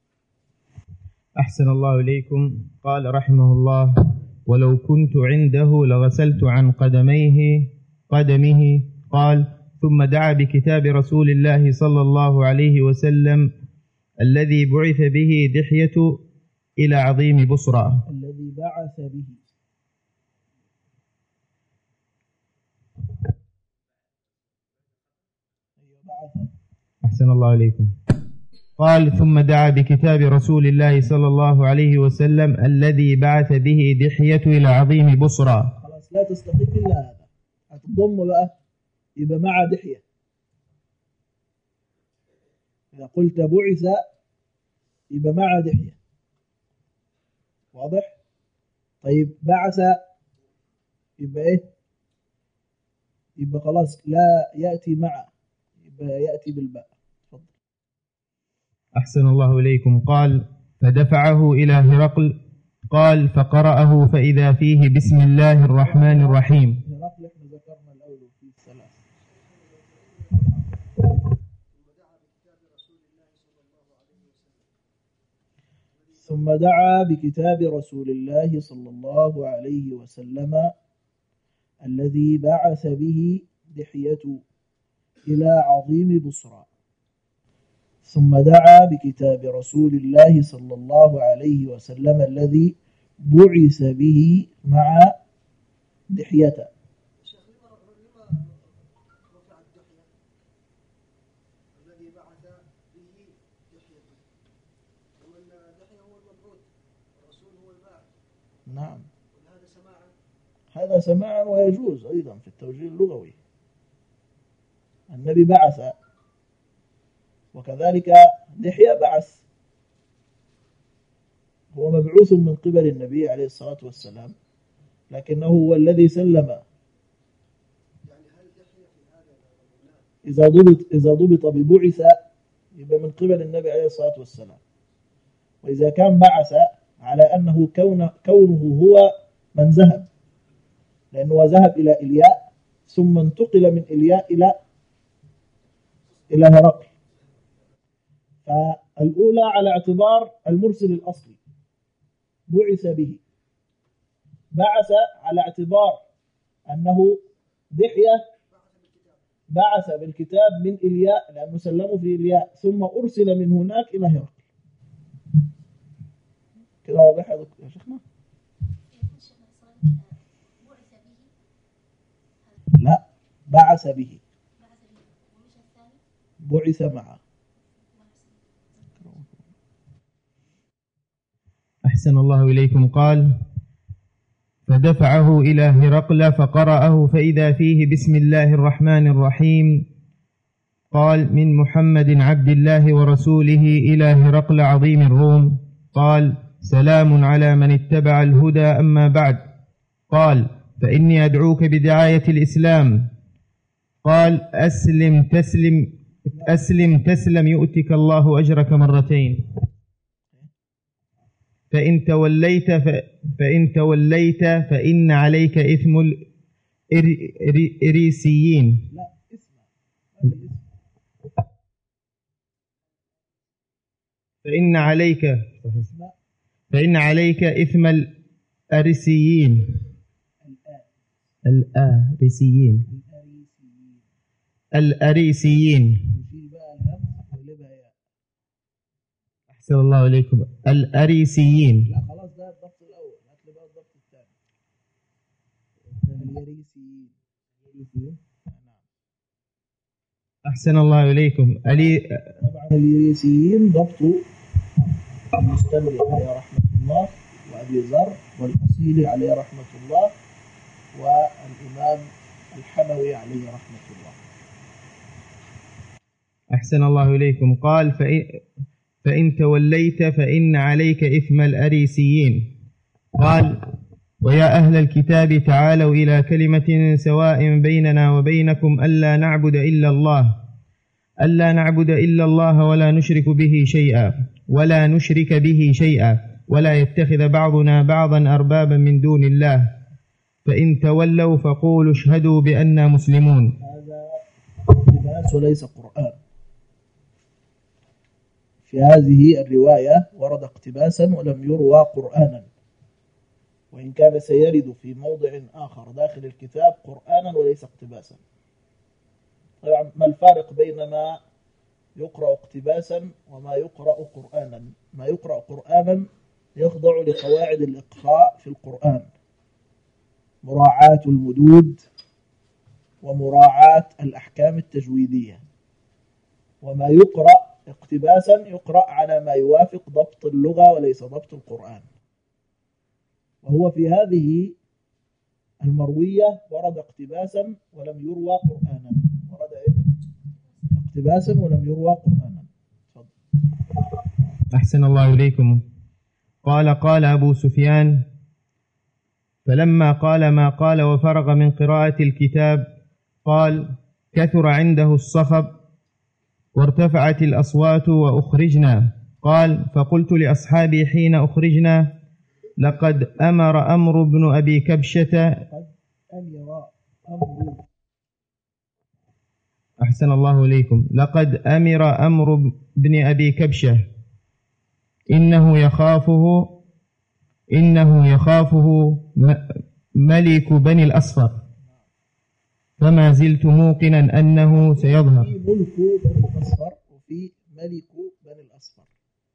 أحسن الله إليكم. قال رحمه الله: ولو كنت عنده لغسلت عن قدميه قدمه. قال: ثم دعا بكتاب رسول الله صلى الله عليه وسلم الذي بعث به دحية إلى عظيم بصرى. الذي بعث به. أحسن الله إليكم. قال: ثم دعا بكتاب رسول الله صلى الله عليه وسلم الذي بعث به دحية إلى عظيم بصرى. خلاص، لا تستقيم إلا هذا. هتضم بقى يبقى مع دحية. إذا قلت بعث يبقى مع دحية. واضح؟ طيب، بعث يبقى إيه؟ يبقى خلاص لا يأتي مع، يبقى يأتي بالباء. تفضل. أحسن الله إليكم. قال: فدفعه إلى هرقل. قال: فقرأه فإذا فيه بسم الله الرحمن الرحيم. هرقل احنا ذكرنا الأول في الثلاث. ثم دعا بكتاب رسول الله صلى الله عليه وسلم الذي بعث به دحية إلى عظيم بصرى. ثم دعا بكتاب رسول الله صلى الله عليه وسلم الذي بعث به مع دحية. نعم، هذا سماعا ويجوز أيضا في التوجيه اللغوي. النبي بعث، وكذلك دحية بعث، هو مبعوث من قبل النبي عليه الصلاة والسلام، لكنه هو الذي سلم. إذا ضبط إذا ضبط ببعث يبقى من قبل النبي عليه الصلاة والسلام، وإذا كان بعث على أنه كون كونه هو من ذهب، لأنه ذهب إلى إلياء ثم انتقل من إلياء إلى إلى هرقل. فالأولى على اعتبار المرسل الأصلي بعث به، بعث على اعتبار أنه دحية بعث بالكتاب من إلياء لأنه سلمه في إلياء ثم أرسل من هناك إلى هرقل. كده واضح يا شيخنا؟ لا، بعث به، بعث معه. أحسن الله إليكم. قال: فدفعه إلى هرقل فقرأه فإذا فيه بسم الله الرحمن الرحيم. قال: من محمد عبد الله ورسوله إلى هرقل عظيم الروم. قال: سلام على من اتبع الهدى أما بعد. قال: فإني أدعوك بدعاية الإسلام. قال: أسلم تسلم أسلم تسلم يؤتك الله أجرك مرتين. فإن توليت فإن توليت فإن عليك إثم الإريسيين. فإن عليك فإن عليك إثم الأريسيين الأريسيين الأريسيين أحسن الله إليكم. الأريسيين. لا خلاص، ده الضبط الأول، هات لي بقى الضبط الثاني. اليريسيين. أحسن الله إليكم. ألي طبعا اليريسيين ضبط المستملي عليه رحمة الله، وأبي ذر، والأصيلي عليه رحمة الله، والإمام الحموي عليه رحمة الله. أحسن الله إليكم. قال: فإن, فإن توليت فإن عليك إثم الأريسيين. قال: ويا أهل الكتاب تعالوا إلى كلمة سواء بيننا وبينكم ألا نعبد إلا الله ألا نعبد إلا الله ولا نشرك به شيئا ولا نشرك به شيئا ولا يتخذ بعضنا بعضا أربابا من دون الله، فإن تولوا فقولوا اشهدوا بأننا مسلمون. هذا اقتباس وليس قرآن. في هذه الرواية ورد اقتباسا ولم يروى قرآنا، وإن كان سيرد في موضع آخر داخل الكتاب قرآنا وليس اقتباسا. طبعا ما الفارق بين ما يقرأ اقتباسا وما يقرأ قرآنا؟ ما يقرأ قرآنا يخضع لقواعد الإقراء في القرآن، مراعاة المدود ومراعاة الأحكام التجويدية. وما يقرأ اقتباسا يقرأ على ما يوافق ضبط اللغة وليس ضبط القرآن. وهو في هذه المروية ورد اقتباسا ولم يروى قرآنا. ورد إيه؟ اقتباسا ولم يروى قرآنا. فضل. أحسن الله إليكم. قال: قال أبو سفيان: فلما قال ما قال وفرغ من قراءة الكتاب قال: كثر عنده الصخب وارتفعت الأصوات وأخرجنا. قال: فقلت لأصحابي حين أخرجنا: لقد أمر أمر بن أبي كبشة أحسن الله إليكم. لقد أمر أمر بن أبي كبشة إنه يخافه إنه يخافه ملك بني الأصفر، فما زلت موقنا أنه سيظهر. في ملك بني الأصفر وفي ملك بني الأصفر،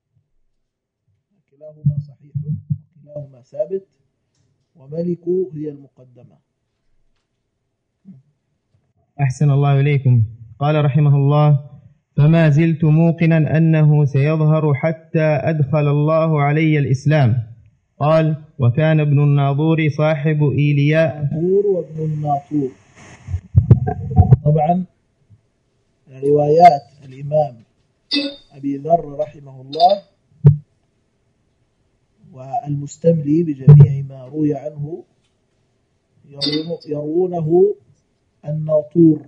كلاهما صحيح وكلاهما ثابت، وملك هي المقدمة. أحسن الله إليكم. قال رحمه الله: فما زلت موقنا أنه سيظهر حتى أدخل الله علي الإسلام. قال: وكان ابن الناظور صاحب إيلياء. الناظور وابن الناطور. طبعا روايات الإمام أبي ذر رحمه الله والمستملي بجميع ما روي عنه يروونه الناطور،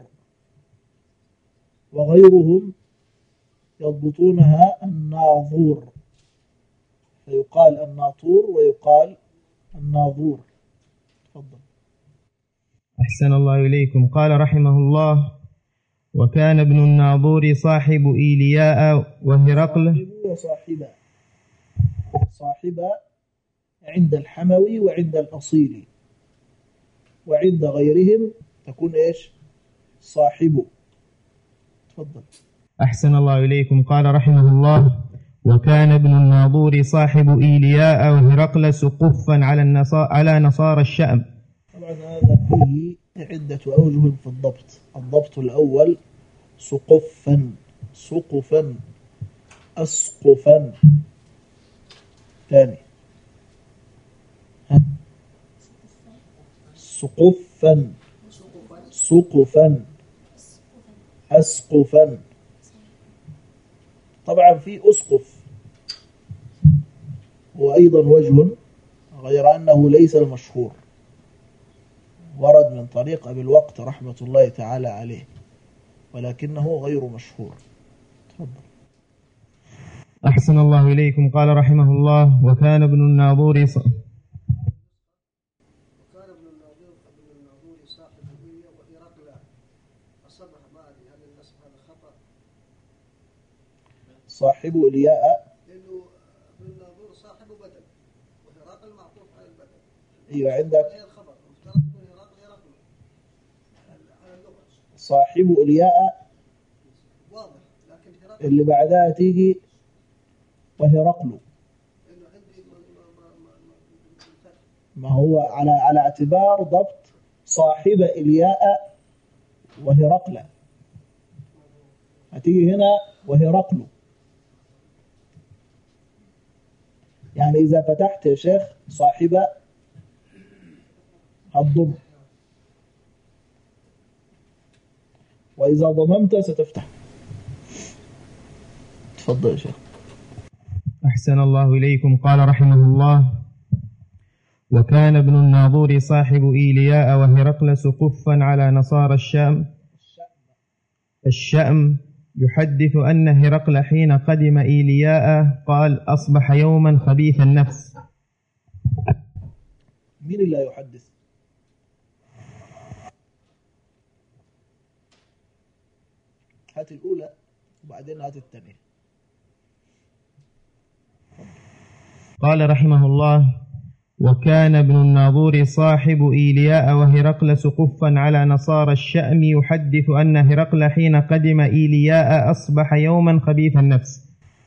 وغيرهم يضبطونها الناظور، فيقال الناطور ويقال الناظور. تفضل. أحسن الله إليكم. قال رحمه الله: وكان ابن الناظور صاحب إيلياء وهرقل. وصاحبا صاحبا عند الحموي وعند الأصيلي، وعند غيرهم تكون إيش؟ صاحبه. تفضل. أحسن الله إليكم. قال رحمه الله: وكان ابن الناظور صاحب إيلياء وهرقل سقفا على النصارى على نصارى الشأم. طبعا هذا فيه عدة أوجه في الضبط. الضبط الأول سقفا، سقفا، أسقفا. ثاني سقفا، سقفا، أسقفا. طبعا في أسقف وأيضا وجه غير أنه ليس المشهور، ورد من طريق أبي الوقت رحمة الله تعالى عليه، ولكنه غير مشهور. تفضل. أحسن الله إليكم. قال رحمه الله: وكان ابن الناظور ص... وكان ابن الناظور ابن الناظور صاحب إيليا وهرقل أصبح ما أدري هل النسب هذا خطأ؟ صاحب إلياء، لأنه ابن الناظور صاحب بدل وهرقل معطوف على البدل. أيوة عندك الخبر مفترض يكون هرقل هرقل على اللغة. صاحب إلياء واضح، لكن هرقل اللي بعدها تيجي وهرقل، ما هو على على اعتبار ضبط صاحب إلياء وهرقل، هتيجي هنا وهرقل. يعني إذا فتحت يا شيخ صاحب هتضم، وإذا ضممت ستفتح. تفضل يا شيخ. أحسن الله إليكم. قال رحمه الله: وكان ابن الناظور صاحب إيلياء وهرقل سقفا على نصارى الشام الشأم يحدث أن هرقل حين قدم إيلياء قال: أصبح يوما خبيث النفس. مين اللي يحدث؟ هات الأولى وبعدين هات الثانية. قال رحمه الله: وكان ابن الناظور صاحب إيلياء وهرقل سقفا على نصارى الشأم يحدث أن هرقل حين قدم إيلياء أصبح يوما خبيث النفس.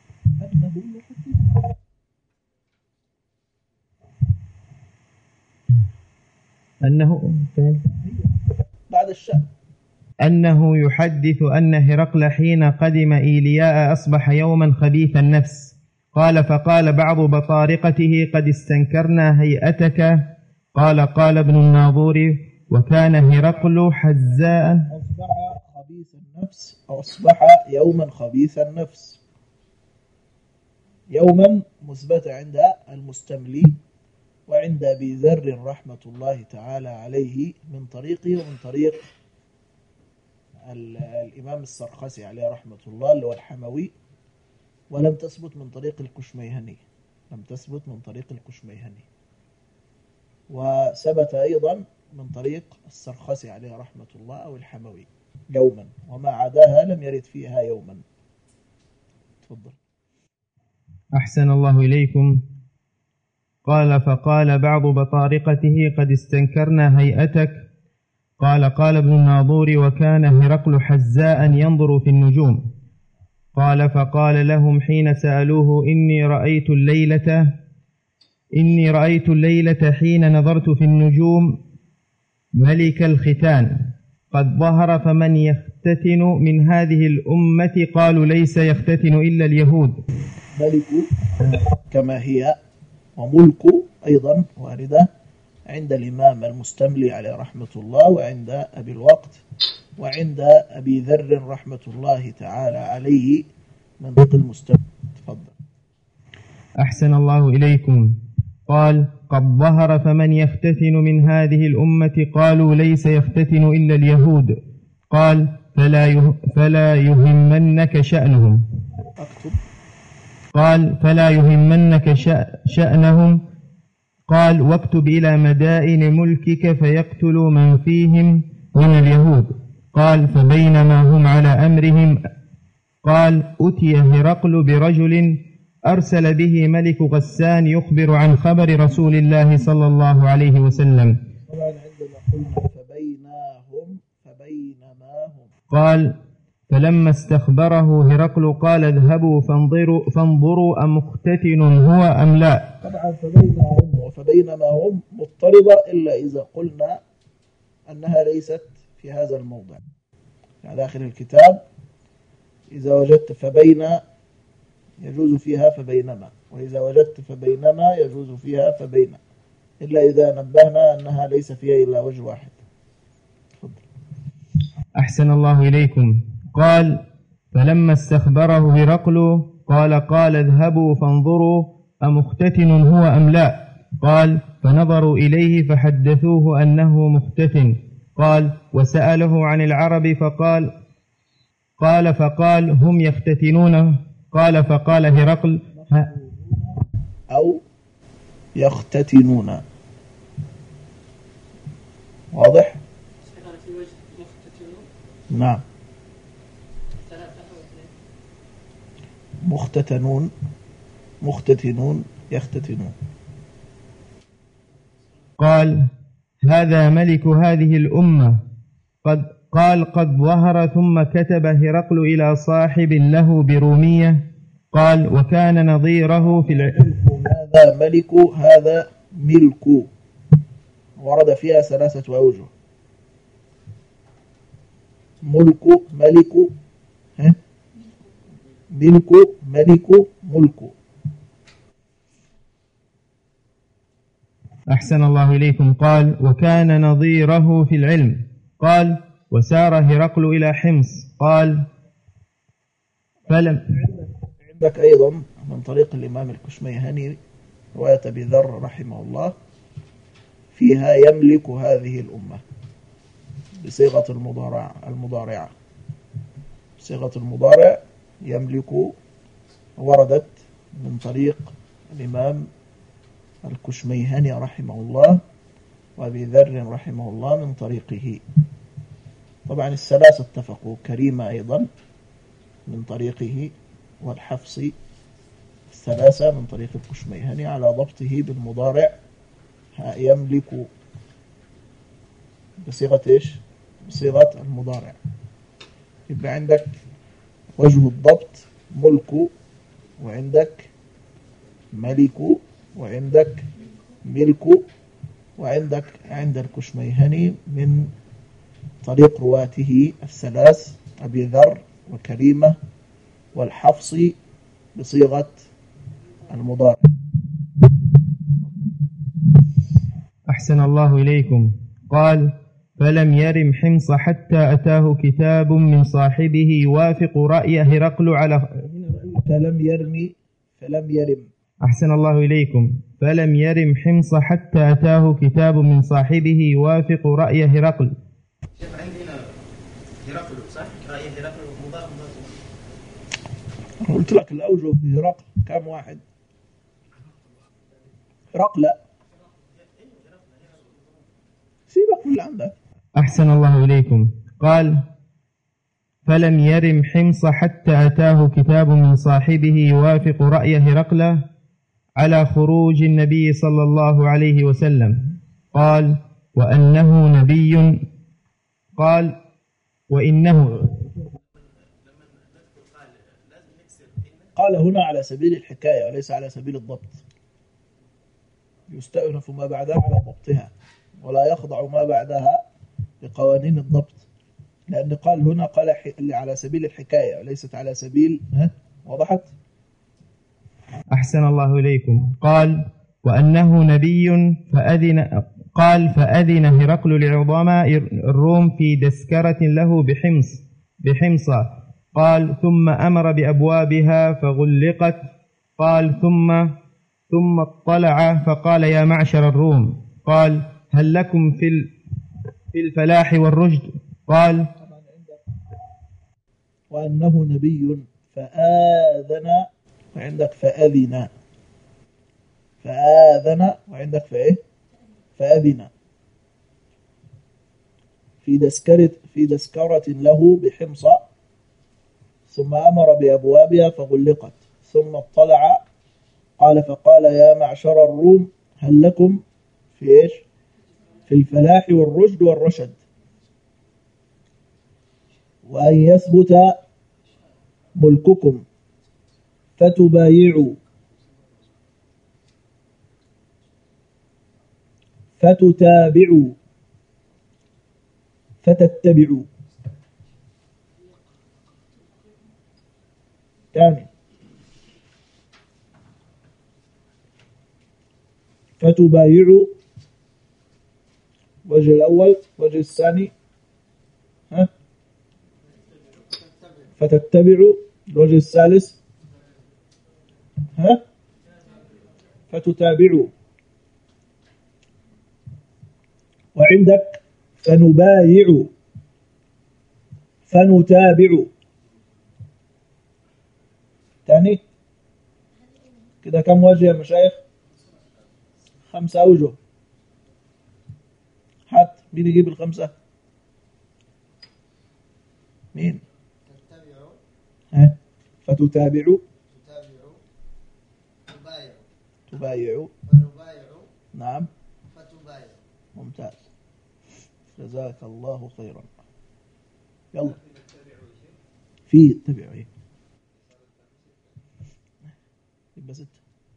أنه بعد الشأم أنه يحدث أن هرقل حين قدم إيلياء أصبح يوما خبيث النفس. قال: فقال بعض بطارقته: قد استنكرنا هيئتك. قال: قال ابن الناظور: وكان هرقل حزاء. أصبح خبيث النفس، أصبح يوما خبيث النفس. يوما مثبت عند المستملي وعند أبي ذر رحمة الله تعالى عليه من طريقه ومن طريق الإمام السرخسي عليه رحمة الله اللي هو الحموي، ولم تثبت من طريق الكشميهني، لم تثبت من طريق الكشميهني، وثبت أيضا من طريق السرخسي عليه رحمة الله أو الحموي يوما، وما عداها لم يرد فيها يوما. تفضل. أحسن الله إليكم. قال: فقال بعض بطارقته: قد استنكرنا هيئتك. قال: قال ابن الناظور: وكان هرقل حزاء ينظر في النجوم. قال: فقال لهم حين سألوه: إني رأيت الليلة إني رأيت الليلة حين نظرت في النجوم ملك الختان قد ظهر، فمن يختتن من هذه الأمة؟ قالوا: ليس يختتن إلا اليهود. ملك كما هي وملك أيضا واردة عند الإمام المستملي عليه رحمة الله وعند أبي الوقت وعند أبي ذر رحمة الله تعالى عليه منطق المستملي. تفضل. أحسن الله إليكم. قال: قد ظهر فمن يختتن من هذه الأمة؟ قالوا: ليس يختتن إلا اليهود. قال: فلا, يه فلا يهمنك شأنهم. أكتب. قال: فلا يهمنك شأنهم. قال: واكتب إلى مدائن ملكك فيقتلوا من فيهم من اليهود. قال: فبينما هم على أمرهم قال: أتي هرقل برجل أرسل به ملك غسان يخبر عن خبر رسول الله صلى الله عليه وسلم. طبعا عندما قلنا فبينهم فبينما هم. قال: فلما استخبره هرقل قال: اذهبوا فانظروا, فانظروا أمختتن هو أم لا. طبعا فبينهم وفبينما هم مضطردة إلا إذا قلنا أنها ليست في هذا الموضع. على داخل الكتاب إذا وجدت فبين يجوز فيها فبينما، وإذا وجدت فبينما يجوز فيها فبين، إلا إذا نبهنا أنها ليس فيها إلا وجه واحد. تفضل. أحسن الله إليكم. قال: فلما استخبره هرقل قال: قال اذهبوا فانظروا أمختتن هو أم لا؟ قال: فنظروا إليه فحدثوه أنه مختتن. قال: وسأله عن العرب فقال قال فقال: هم يختتنون. قال فقال هرقل: أو يختتنون. واضح؟ نعم. مختتنون، مختتنون، يختتنون. قال: هذا ملك هذه الأمة. قد قال: قد ظهر. ثم كتب هرقل إلى صاحب له برومية. قال: وكان نظيره في العلم. هذا ملك، هذا ملك، ورد فيها ثلاثة أوجه: ملك، ملك، ها؟ ملك، ملك، ملك. أحسن الله إليكم. قال: وكان نظيره في العلم. قال: وسار هرقل إلى حمص. قال: فلم. عندك أيضا من طريق الإمام الكشميهني رواية أبي ذر رحمه الله فيها يملك هذه الأمة بصيغة المضارع المضارعة بصيغة المضارع يملك، وردت من طريق الإمام الكشميهني رحمه الله وأبي ذر رحمه الله من طريقه. طبعا الثلاثة اتفقوا، كريمة أيضا من طريقه، والحفصي، الثلاثة من طريق الكشميهني على ضبطه بالمضارع يملك بصيغة إيش؟ بصيغة المضارع. يبقى عندك وجه الضبط ملك، وعندك ملك، وعندك ملك، وعندك عند الكشميهني من طريق رواته الثلاث أبي ذر وكريمة والحفصي بصيغة المضارع. أحسن الله إليكم. قال: فلم يرم حمص حتى أتاه كتاب من صاحبه يوافق رأي هرقل على فلم يرمي فلم يرم أحسن الله إليكم. فلم يرم حمص حتى أتاه كتاب من صاحبه يوافق رأي هرقل. شوف عندنا هرقل صح؟ رأي هرقل مضاف مضاف. قلت لك الأوجه في هرقل كم واحد؟ هرقل سيبك من اللي عندك. أحسن الله إليكم. قال: فلم يرم حمص حتى أتاه كتاب من صاحبه يوافق رأي هرقل على خروج النبي صلى الله عليه وسلم. قال: وأنه نبي. قال: وإنه. قال هنا على سبيل الحكاية وليس على سبيل الضبط، يستأنف ما بعدها على ضبطها ولا يخضع ما بعدها لقوانين الضبط، لأن قال هنا قال على سبيل الحكاية وليست على سبيل. ها وضحت؟ أحسن الله إليكم. قال: وأنه نبي فأذن. قال: فأذن هرقل لعظماء الروم في دسكرة له بحمص بحمص. قال: ثم أمر بأبوابها فغلقت. قال: ثم ثم اطلع فقال: يا معشر الروم. قال: هل لكم في في الفلاح والرشد؟ قال: وأنه نبي فآذن، وعندك فأذن فآذن، وعندك فإيه؟ فأذن في دسكرة في دسكرة له بحمص، ثم أمر بأبوابها فغلقت، ثم اطلع قال فقال: يا معشر الروم هل لكم في إيش؟ في الفلاح والرشد والرشد، وأن يثبت ملككم فتبايعوا فتتابعوا فتتبعوا. ثاني فتبايعوا وجه الأول، وجه الثاني ها فتتبعوا، الوجه الثالث ها فتتابعوا. وعندك فنبايع فنتابع. تاني كده كم وجه يا مشايخ؟ خمسة أوجه. حد مين يجيب الخمسة؟ مين؟ تتبعوا ها؟ فتتابعوا تتابعوا تبايعوا تبايعوا فنبايعوا نعم فتبايعوا. ممتاز، جزاك الله خيرا. يلا في تبعوا ايه يبقى ستة.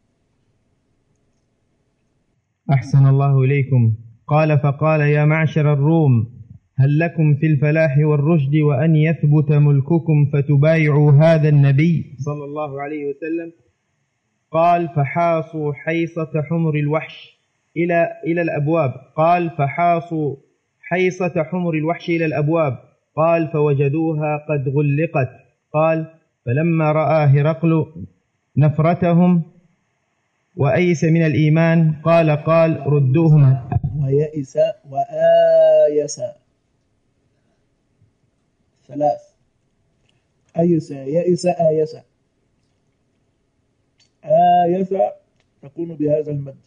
أحسن الله إليكم. قال فقال يا معشر الروم هل لكم في الفلاح والرشد وأن يثبت ملككم فتبايعوا هذا النبي صلى الله عليه وسلم؟ قال فحاصوا حيصة حمر الوحش إلى إلى الأبواب. قال فحاصوا حيصة حمر الوحش إلى الأبواب. قال فوجدوها قد غلقت. قال فلما رأى هرقل نفرتهم وأيس من الإيمان قال قال ردوهم. ويئس وآيس ثلاث. أيس يئس آيس. آيس تكون بهذا المد.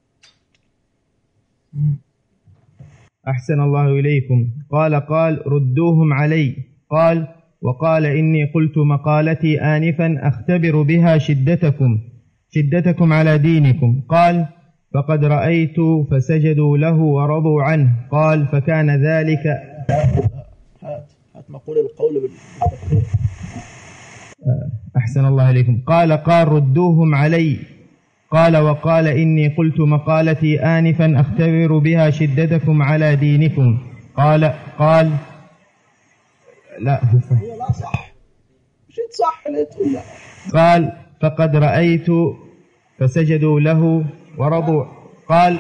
أحسن الله إليكم. قال قال ردوهم علي. قال وقال إني قلت مقالتي آنفا أختبر بها شدتكم شدتكم على دينكم. قال فقد رأيت فسجدوا له ورضوا عنه. قال فكان ذلك. هات هات مقول القول بالتفسير. أحسن الله إليكم. قال قال ردوهم علي. قال وقال إني قلت مقالتي آنفا أختبر بها شدتكم على دينكم. قال قال لا لا صح مش صح لا تقول لا. قال فقد رأيت فسجدوا له ورضوا. قال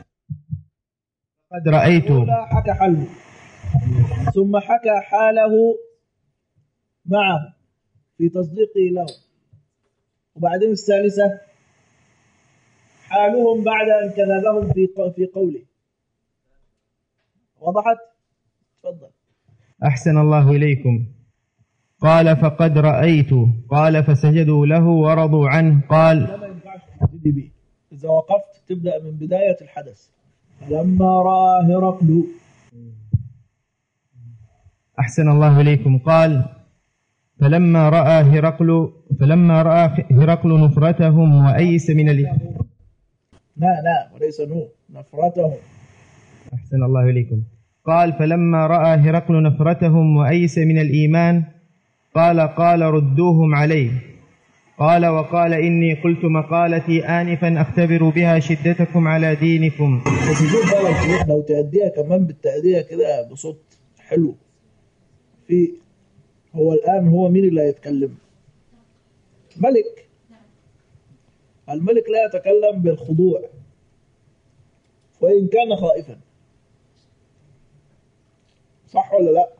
قد رأيت حكى حاله ثم حكى حاله معه في تصديقه له. وبعدين الثالثة حالهم بعد أن كذبهم في في قوله. وضحت؟ تفضل. أحسن الله إليكم. قال فقد رأيت. قال فسجدوا له ورضوا عنه. قال ما ينفعش تبتدي به. إذا وقفت تبدأ من بداية الحدث. فلما رأى هرقل. أحسن الله إليكم. قال فلما رأى هرقل فلما رأى هرقل نفرتهم وأيس من الإيمان. لا لا وليس نو نفرتهم. أحسن الله إليكم. قال فلما رأى هرقل نفرتهم وأيس من الإيمان قال قال ردوهم عليه. قال وقال إني قلت مقالتي آنفا أختبر بها شدتكم على دينكم. لو تأديها كمان بالتأدية كده بصوت حلو. في هو الآن هو مين اللي يتكلم؟ ملك. الملك لا يتكلم بالخضوع وإن كان خائفا. صح ولا لا؟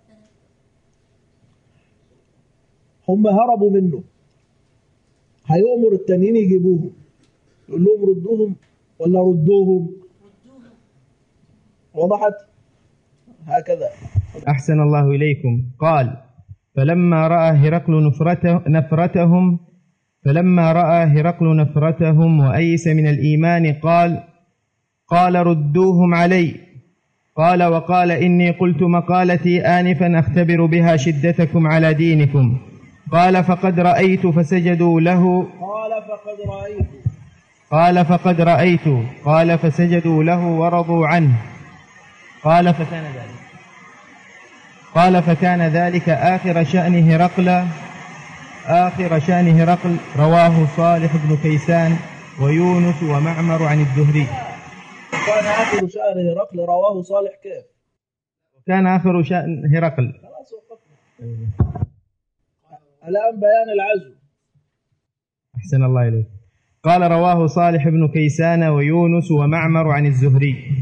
هم هربوا منه. هيؤمر التانيين يجيبوهم. يقول لهم ردوهم ولا ردوهم؟ وضحت؟ هكذا. أحسن الله إليكم. قال فلما رأى هرقل نفرته نفرتهم فلما رأى هرقل نفرتهم وأيس من الإيمان قال قال ردوهم علي. قال وقال إني قلت مقالتي آنفا أختبر بها شدتكم على دينكم. قال فقد رأيت فسجدوا له. قال فقد رأيت. قال فقد رأيت. قال فسجدوا له ورضوا عنه. قال فكان ذلك. قال فكان ذلك آخر شأن هرقل آخر شأن هرقل. رواه صالح بن كيسان ويونس ومعمر عن الزهري. كان آخر شأن هرقل رواه صالح كيف؟ كان آخر شأن هرقل. خلاص وقفنا. الآن بيان العزو. أحسن الله إليك. قال رواه صالح بن كيسان ويونس ومعمر عن الزهري.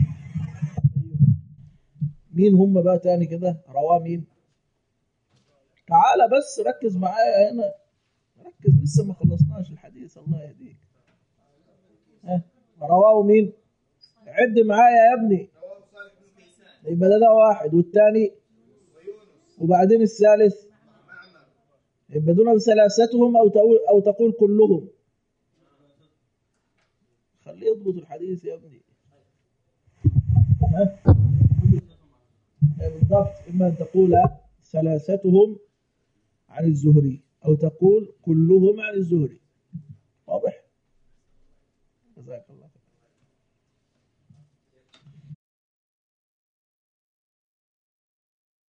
مين هم بقى تاني كده؟ رواه مين؟ تعال بس ركز معايا هنا. ركز لسه ما خلصناش الحديث. الله يهديك. ها رواه مين؟ عد معايا يا ابني. يبقى ده, ده واحد والثاني وبعدين الثالث يبقى دون ثلاثتهم أو تقول أو تقول كلهم. خليه يضبط الحديث يا ابني. ها بالضبط. إما أن تقول ثلاثتهم عن الزهري أو تقول كلهم عن الزهري. واضح؟ جزاك الله خير.